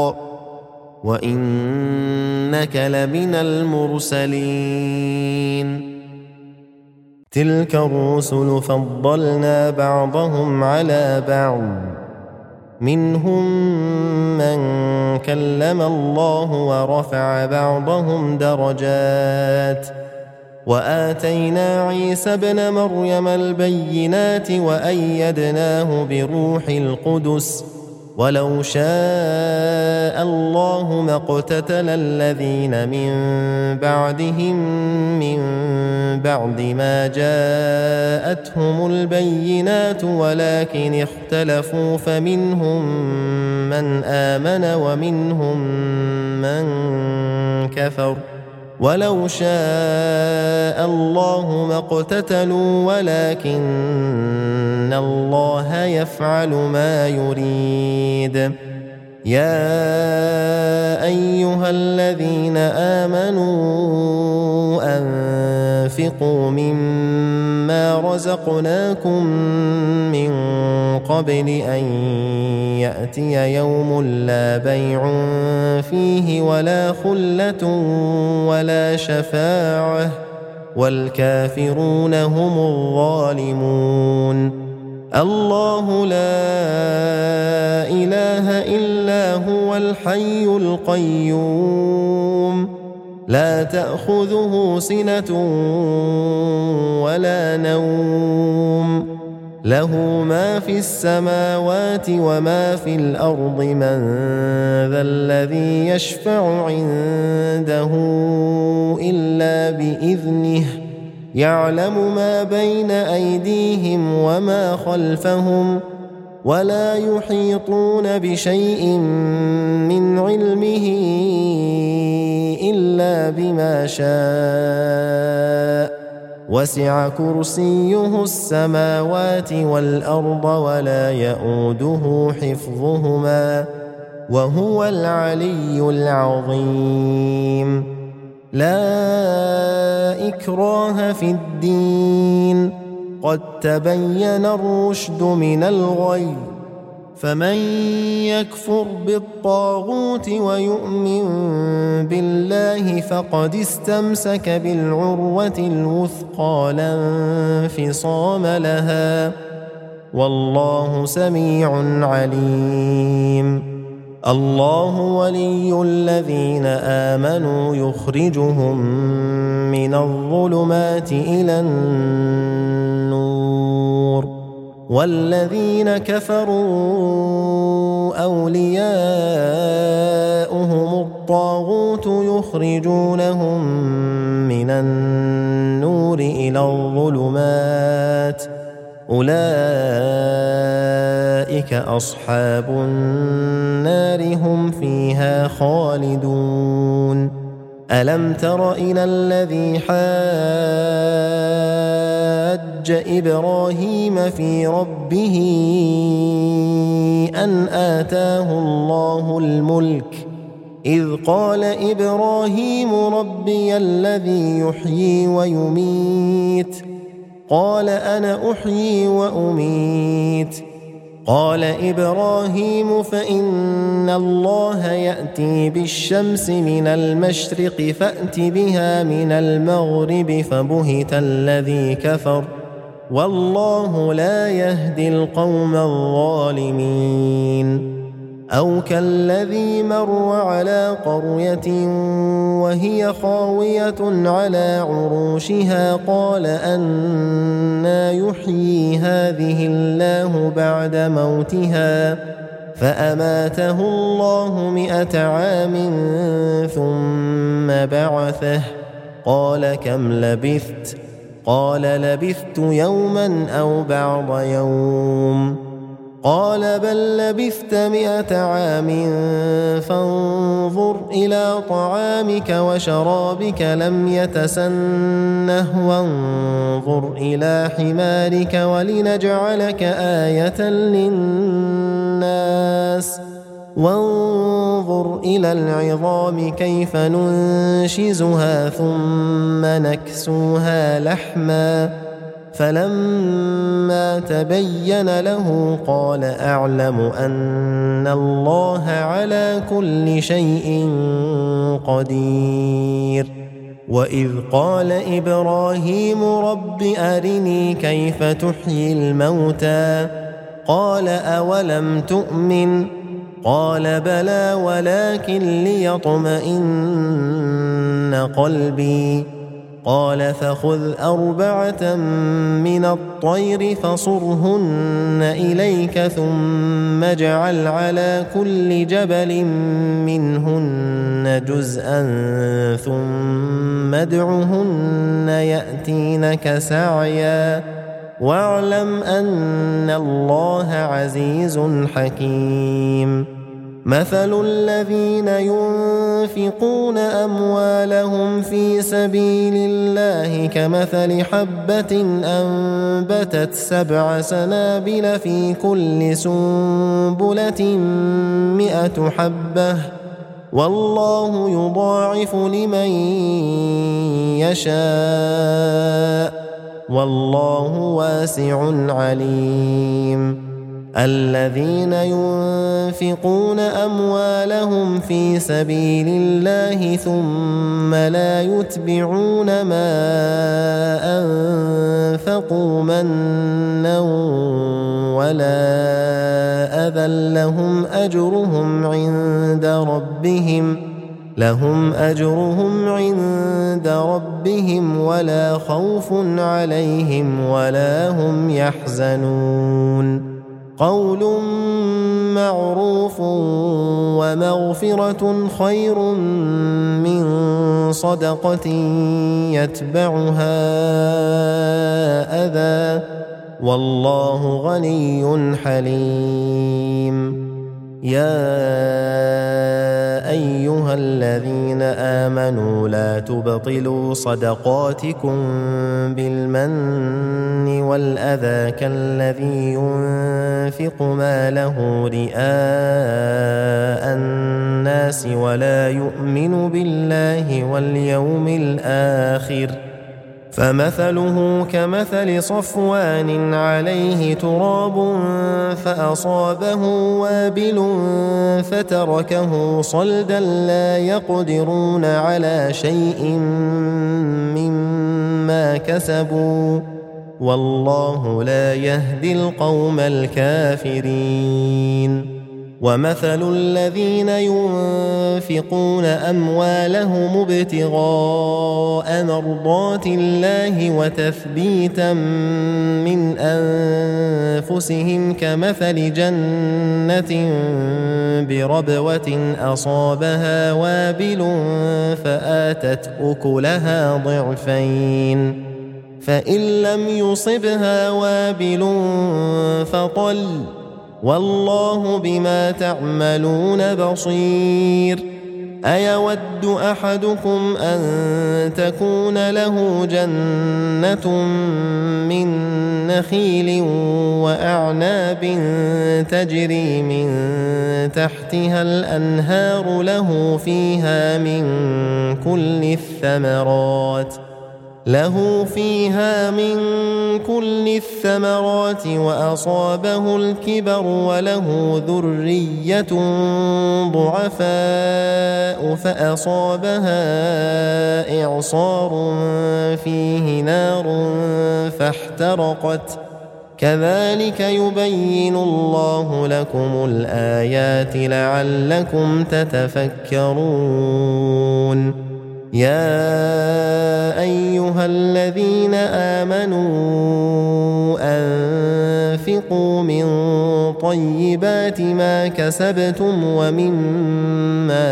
وإنك لمن المرسلين تلك الرسل فضلنا بعضهم على بعض منهم من كلم الله ورفع بعضهم درجات وآتينا عيسى ابن مريم البينات وأيدناه بروح القدس ولو شاء الله ما اقتتل الذين من بعدهم من بعد ما جاءتهم البينات ولكن اختلفوا فمنهم من آمن ومنهم من كفر ولو شاء الله ما اقتتلوا ولكن الله يفعل ما يريد يا أيها الذين آمنوا أنفقوا مما رزقناكم من قبل أن يأتي يوم لا بيع فيه ولا خلة ولا شفاعة والكافرون هم الظالمون الله لا إله إلا هو الحي القيوم لا تأخذه سنة ولا نوم له ما في السماوات وما في الأرض من ذا الذي يشفع عنده إلا بإذنه يعلم ما بين أيديهم وما خلفهم ولا يحيطون بشيء من علمه إلا بما شاء وسع كرسيه السماوات والأرض ولا يؤوده حفظهما وهو العلي العظيم لا إكراه في الدين قد تبين الرشد من الغي فمن يكفر بالطاغوت ويؤمن بالله فقد استمسك بالعروة الوثقى لا انفصام لها والله سميع عليم الله ولي الذين آمنوا يخرجهم من الظلمات إلى النور والذين كفروا أولياؤهم الطاغوت يخرجونهم من من النور إلى الظلمات أولئك أصحاب النار هم فيها خالدون ألم تر إلى الذي حاج إبراهيم في ربه أن آتاه الله الملك إذ قال إبراهيم ربي الذي يحيي ويميت قال أنا أحيي وأميت قال إبراهيم فإن الله يأتي بالشمس من المشرق فأت بها من المغرب فبهت الذي كفر والله لا يهدي القوم الظالمين أو كالذي مر على قرية وهي خاوية على عروشها قال أنى يحيي هذه الله بعد موتها فأماته الله 100 عام ثم بعثه قال كم لبثت قال لبثت يوما أو بعض يوم قال بل لبثت 100 عام فانظر إلى طعامك وشرابك لم يتسنه وانظر إلى حمارك ولنجعلك آية للناس وانظر إلى العظام كيف ننشزها ثم نكسوها لحما فلما تبين له قال أعلم أن الله على كل شيء قدير وإذ قال إبراهيم رب أرني كيف تحيي الموتى قال أولم تؤمن قال بلى ولكن ليطمئن قلبي قال فخذ 4 من الطير فصرهن إليك ثم اجعل على كل جبل منهن جزءا ثم ادعهن يأتينك سعيا واعلم أن الله عزيز حكيم مثل الذين ينفقون أموالهم في سبيل الله كمثل حبة أنبتت 7 سنابل في كل سنبلة 100 حبة والله يضاعف لمن يشاء والله واسع عليم الذين ينفقون أموالهم في سبيل الله ثم لا يتبعون ما أنفقوا منا ولا أذى لهم أجرهم عند ربهم ولا خوف عليهم ولا هم يحزنون قول معروف ومغفرة خير من صدقة يتبعها أذى والله غني حليم يا أيها الذين آمنوا لا تبطلوا صدقاتكم بالمن والأذى كالذي ينفق ماله رئاء الناس ولا يؤمن بالله واليوم الآخر فمثله كمثل صفوان عليه تراب فأصابه وابل فتركه صلدا لا يقدرون على شيء مما كسبوا والله لا يهدي القوم الكافرين ومثل الذين ينفقون أموالهم ابتغاء مرضات الله وتثبيتا من أنفسهم كمثل جنة بربوة أصابها وابل فآتت أكلها ضعفين فإن لم يصبها وابل فطل والله بما تعملون بصير أيود أحدكم أن تكون له جنة من نخيل وأعناب تجري من تحتها الأنهار له فيها من كل الثمرات وأصابه الكبر وله ذرية ضعفاء فأصابها إعصار فيه نار فاحترقت كذلك يبين الله لكم الآيات لعلكم تتفكرون يا أيها الذين آمنوا أنفقوا من طيبات ما كسبتم ومما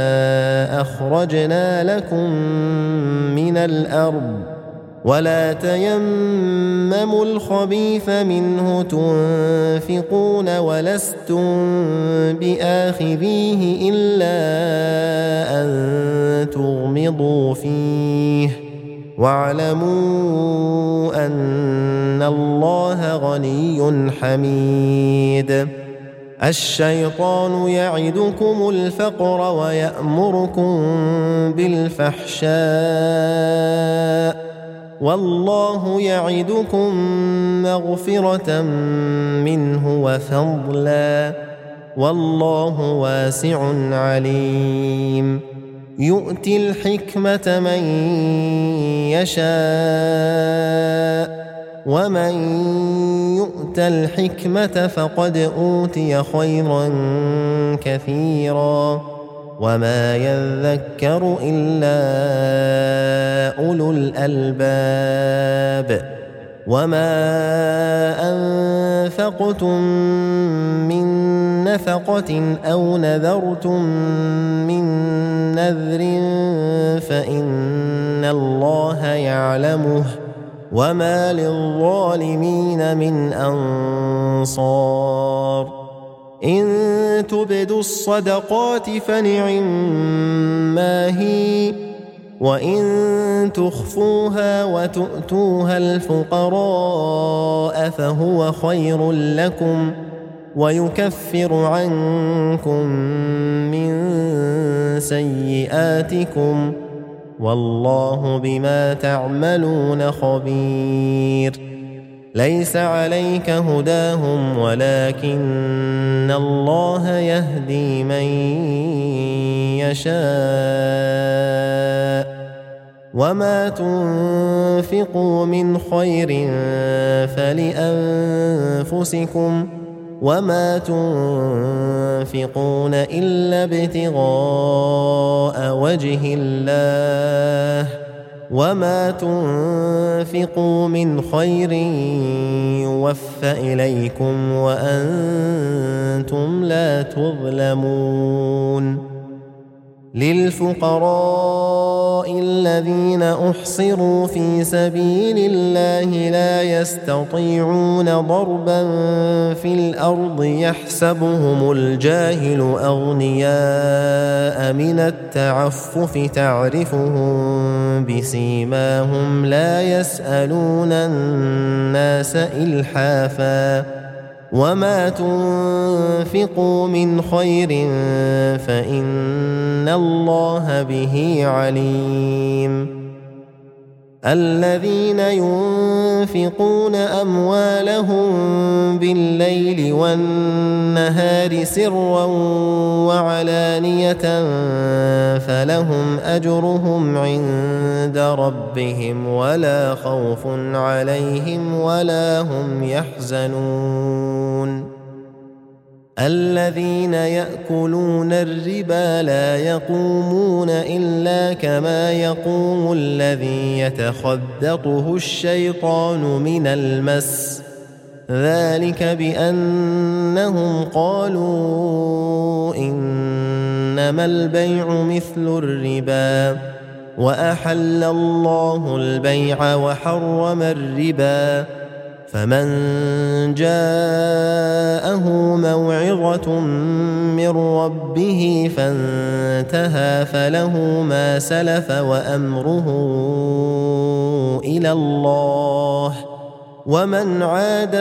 أخرجنا لكم من الأرض ولا تيمموا الخبيث منه تنفقون ولستم بآخذيه إلا أن تغمضوا فيه واعلموا أن الله غني حميد الشيطان يعدكم الفقر ويأمركم بالفحشاء والله يعدكم مغفرة منه وفضلا والله واسع عليم يؤتي الحكمة من يشاء ومن يؤت الحكمة فقد أوتي خيرا كثيرا وما يذكر إلا أولو الألباب وما أنفقتم من نفقة أو نذرتم من نذر فإن الله يعلمه وما للظالمين من أنصار إن تبدوا الصدقات فنعما هي وإن تخفوها وتؤتوها الفقراء فهو خير لكم ويكفر عنكم من سيئاتكم والله بما تعملون خبير ليس عليك هداهم ولكن الله يهدي من يشاء وما تنفقوا من خير فلأنفسكم وما تنفقون إلا ابتغاء وجه الله وما تنفقوا من خير يوفى إليكم وأنتم لا تظلمون للفقراء الذين أحصروا في سبيل الله لا يستطيعون ضربا في الأرض يحسبهم الجاهل أغنياء من التعفف تعرفهم بسيماهم لا يسألون الناس إلحافا وما تنفقوا من خير فإن الله به عليم الذين ينفقون أموالهم بالليل والنهار سرا وعلانية فلهم أجرهم عند ربهم ولا خوف عليهم ولا هم يحزنون الذين يأكلون الربا لا يقومون إلا كما يقوم الذي يتخبطه الشيطان من المس ذلك بأنهم قالوا إنما البيع مثل الربا وأحل الله البيع وحرم الربا فمن جاءه موعظة من ربه فانتهى فله ما سلف وأمره إلى الله ومن عاد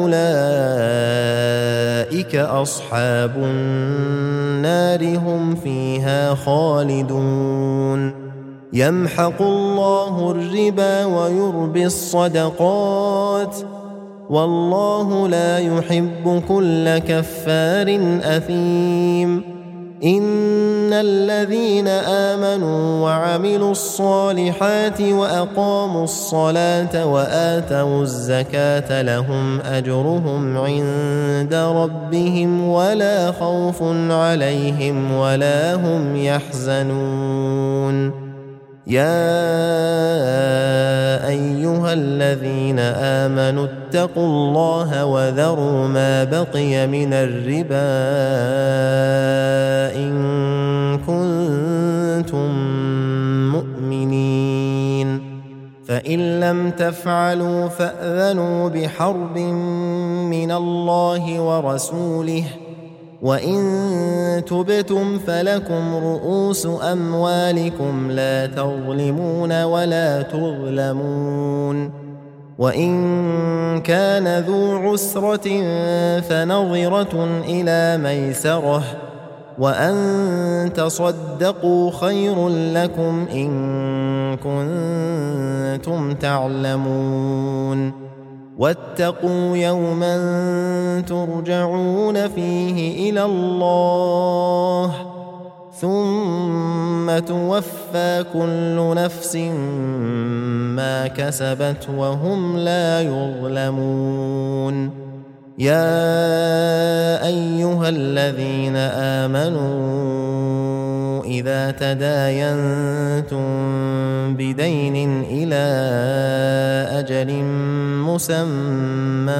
فأولئك أصحاب النار هم فيها خالدون يمحق الله الربا ويربي الصدقات والله لا يحب كل كفار أثيم إن الذين آمنوا وعملوا الصالحات وأقاموا الصلاة وآتوا الزكاة لهم أجرهم عند ربهم ولا خوف عليهم ولا هم يحزنون يا أيها الذين آمنوا اتقوا الله وذروا ما بقي من الربا إن كنتم مؤمنين فإن لم تفعلوا فأذنوا بحرب من الله ورسوله وإن تبتم فلكم رؤوس أموالكم لا تظلمون ولا تظلمون وإن كان ذو عسرة فنظرة إلى ميسرة وأن تصدقوا خير لكم إن كنتم تعلمون واتقوا يوما ترجعون فيه إلى الله ثم توفى كل نفس ما كسبت وهم لا يظلمون يا أيها الذين آمنوا إذا تداينتم بدين إلى أجل مسمى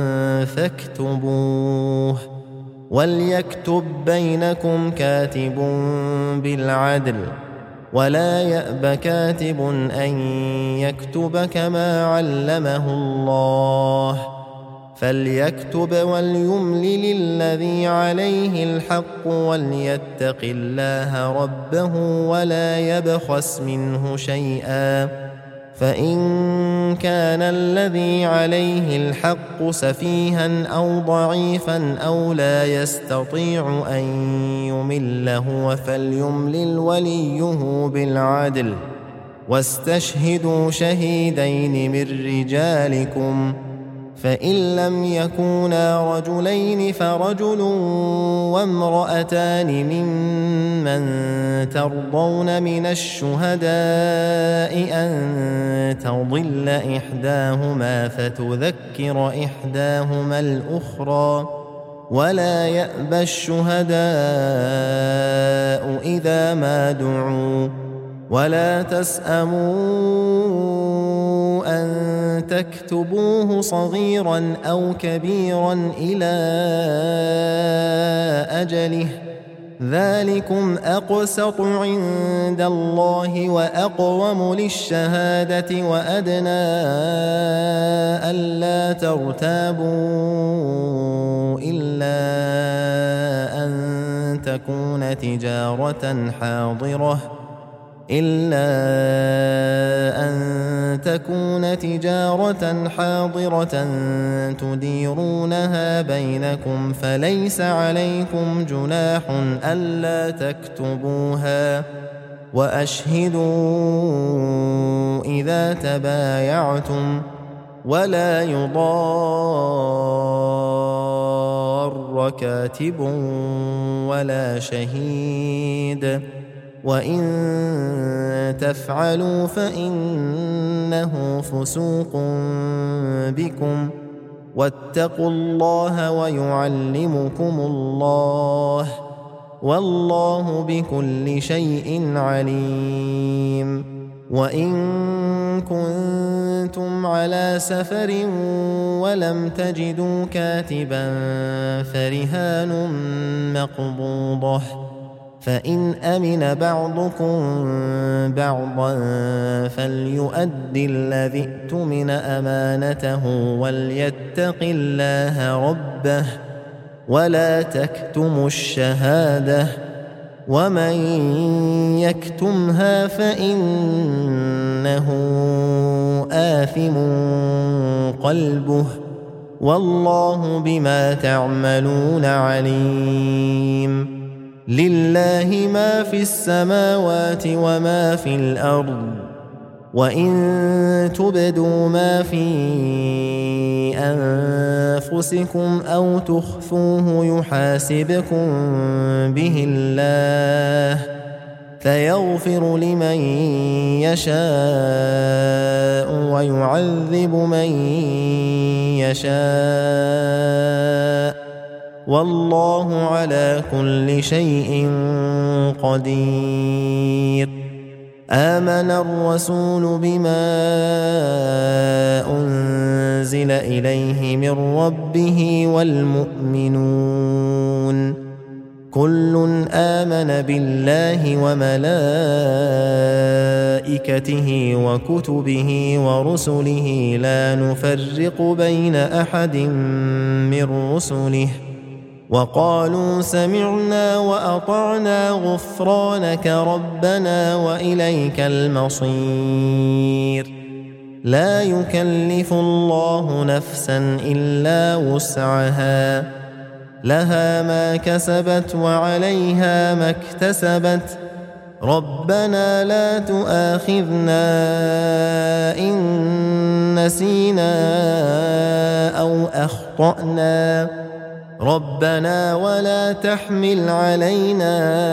فاكتبوه وليكتب بينكم كاتب بالعدل ولا يأب كاتب أن يكتب كما علمه الله فليكتب وليملل الذي عليه الحق وليتق الله ربه ولا يبخس منه شيئا فإن كان الذي عليه الحق سفيها أو ضعيفا أو لا يستطيع أن يمل هو فليملل وليه بالعدل واستشهدوا شهيدين من رجالكم فإن لم يكونا رجلين فرجل وامرأتان ممن ترضون من الشهداء أن تضل إحداهما فتذكر إحداهما الأخرى ولا يأبى الشهداء إذا ما دعوا ولا تسأموا أن تكتبوه صغيرا أو كبيرا إلى أجله ذلكم أقسط عند الله وأقوم للشهادة وأدنى ألا ترتابوا إلا أن تكون تجارة حاضرة تديرونها بينكم فليس عليكم جناح ألا تكتبوها وأشهدوا إذا تبايعتم ولا يضار كاتب ولا شهيد وإن تفعلوا فإنه فسوق بكم واتقوا الله ويعلمكم الله والله بكل شيء عليم وإن كنتم على سفر ولم تجدوا كاتبا فرهان مقبوضة فإن أمن بعضكم بعضا فليؤد الذي اؤتمن أمانته وليتق الله ربه ولا تكتموا الشهادة ومن يكتمها فإنه آثم قلبه والله بما تعملون عليم لله ما في السماوات وما في الأرض وإن تبدوا ما في أنفسكم أو تخفوه يحاسبكم به الله فيغفر لمن يشاء ويعذب من يشاء والله على كل شيء قدير آمن الرسول بما أنزل إليه من ربه والمؤمنون كل آمن بالله وملائكته وكتبه ورسله لا نفرق بين أحد من رسله وقالوا سمعنا وأطعنا غفرانك ربنا وإليك المصير لا يكلف الله نفسا إلا وسعها لها ما كسبت وعليها ما اكتسبت ربنا لا تؤاخذنا إن نسينا أو أخطأنا ربنا ولا تحمل علينا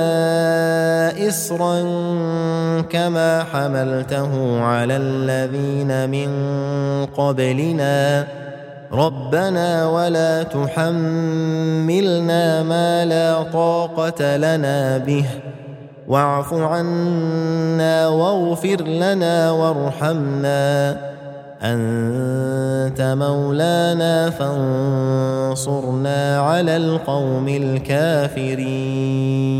إصرا كما حملته على الذين من قبلنا ربنا ولا تحملنا ما لا طاقة لنا به واعف عنا واغفر لنا وارحمنا أنت مولانا فانصرنا على القوم الكافرين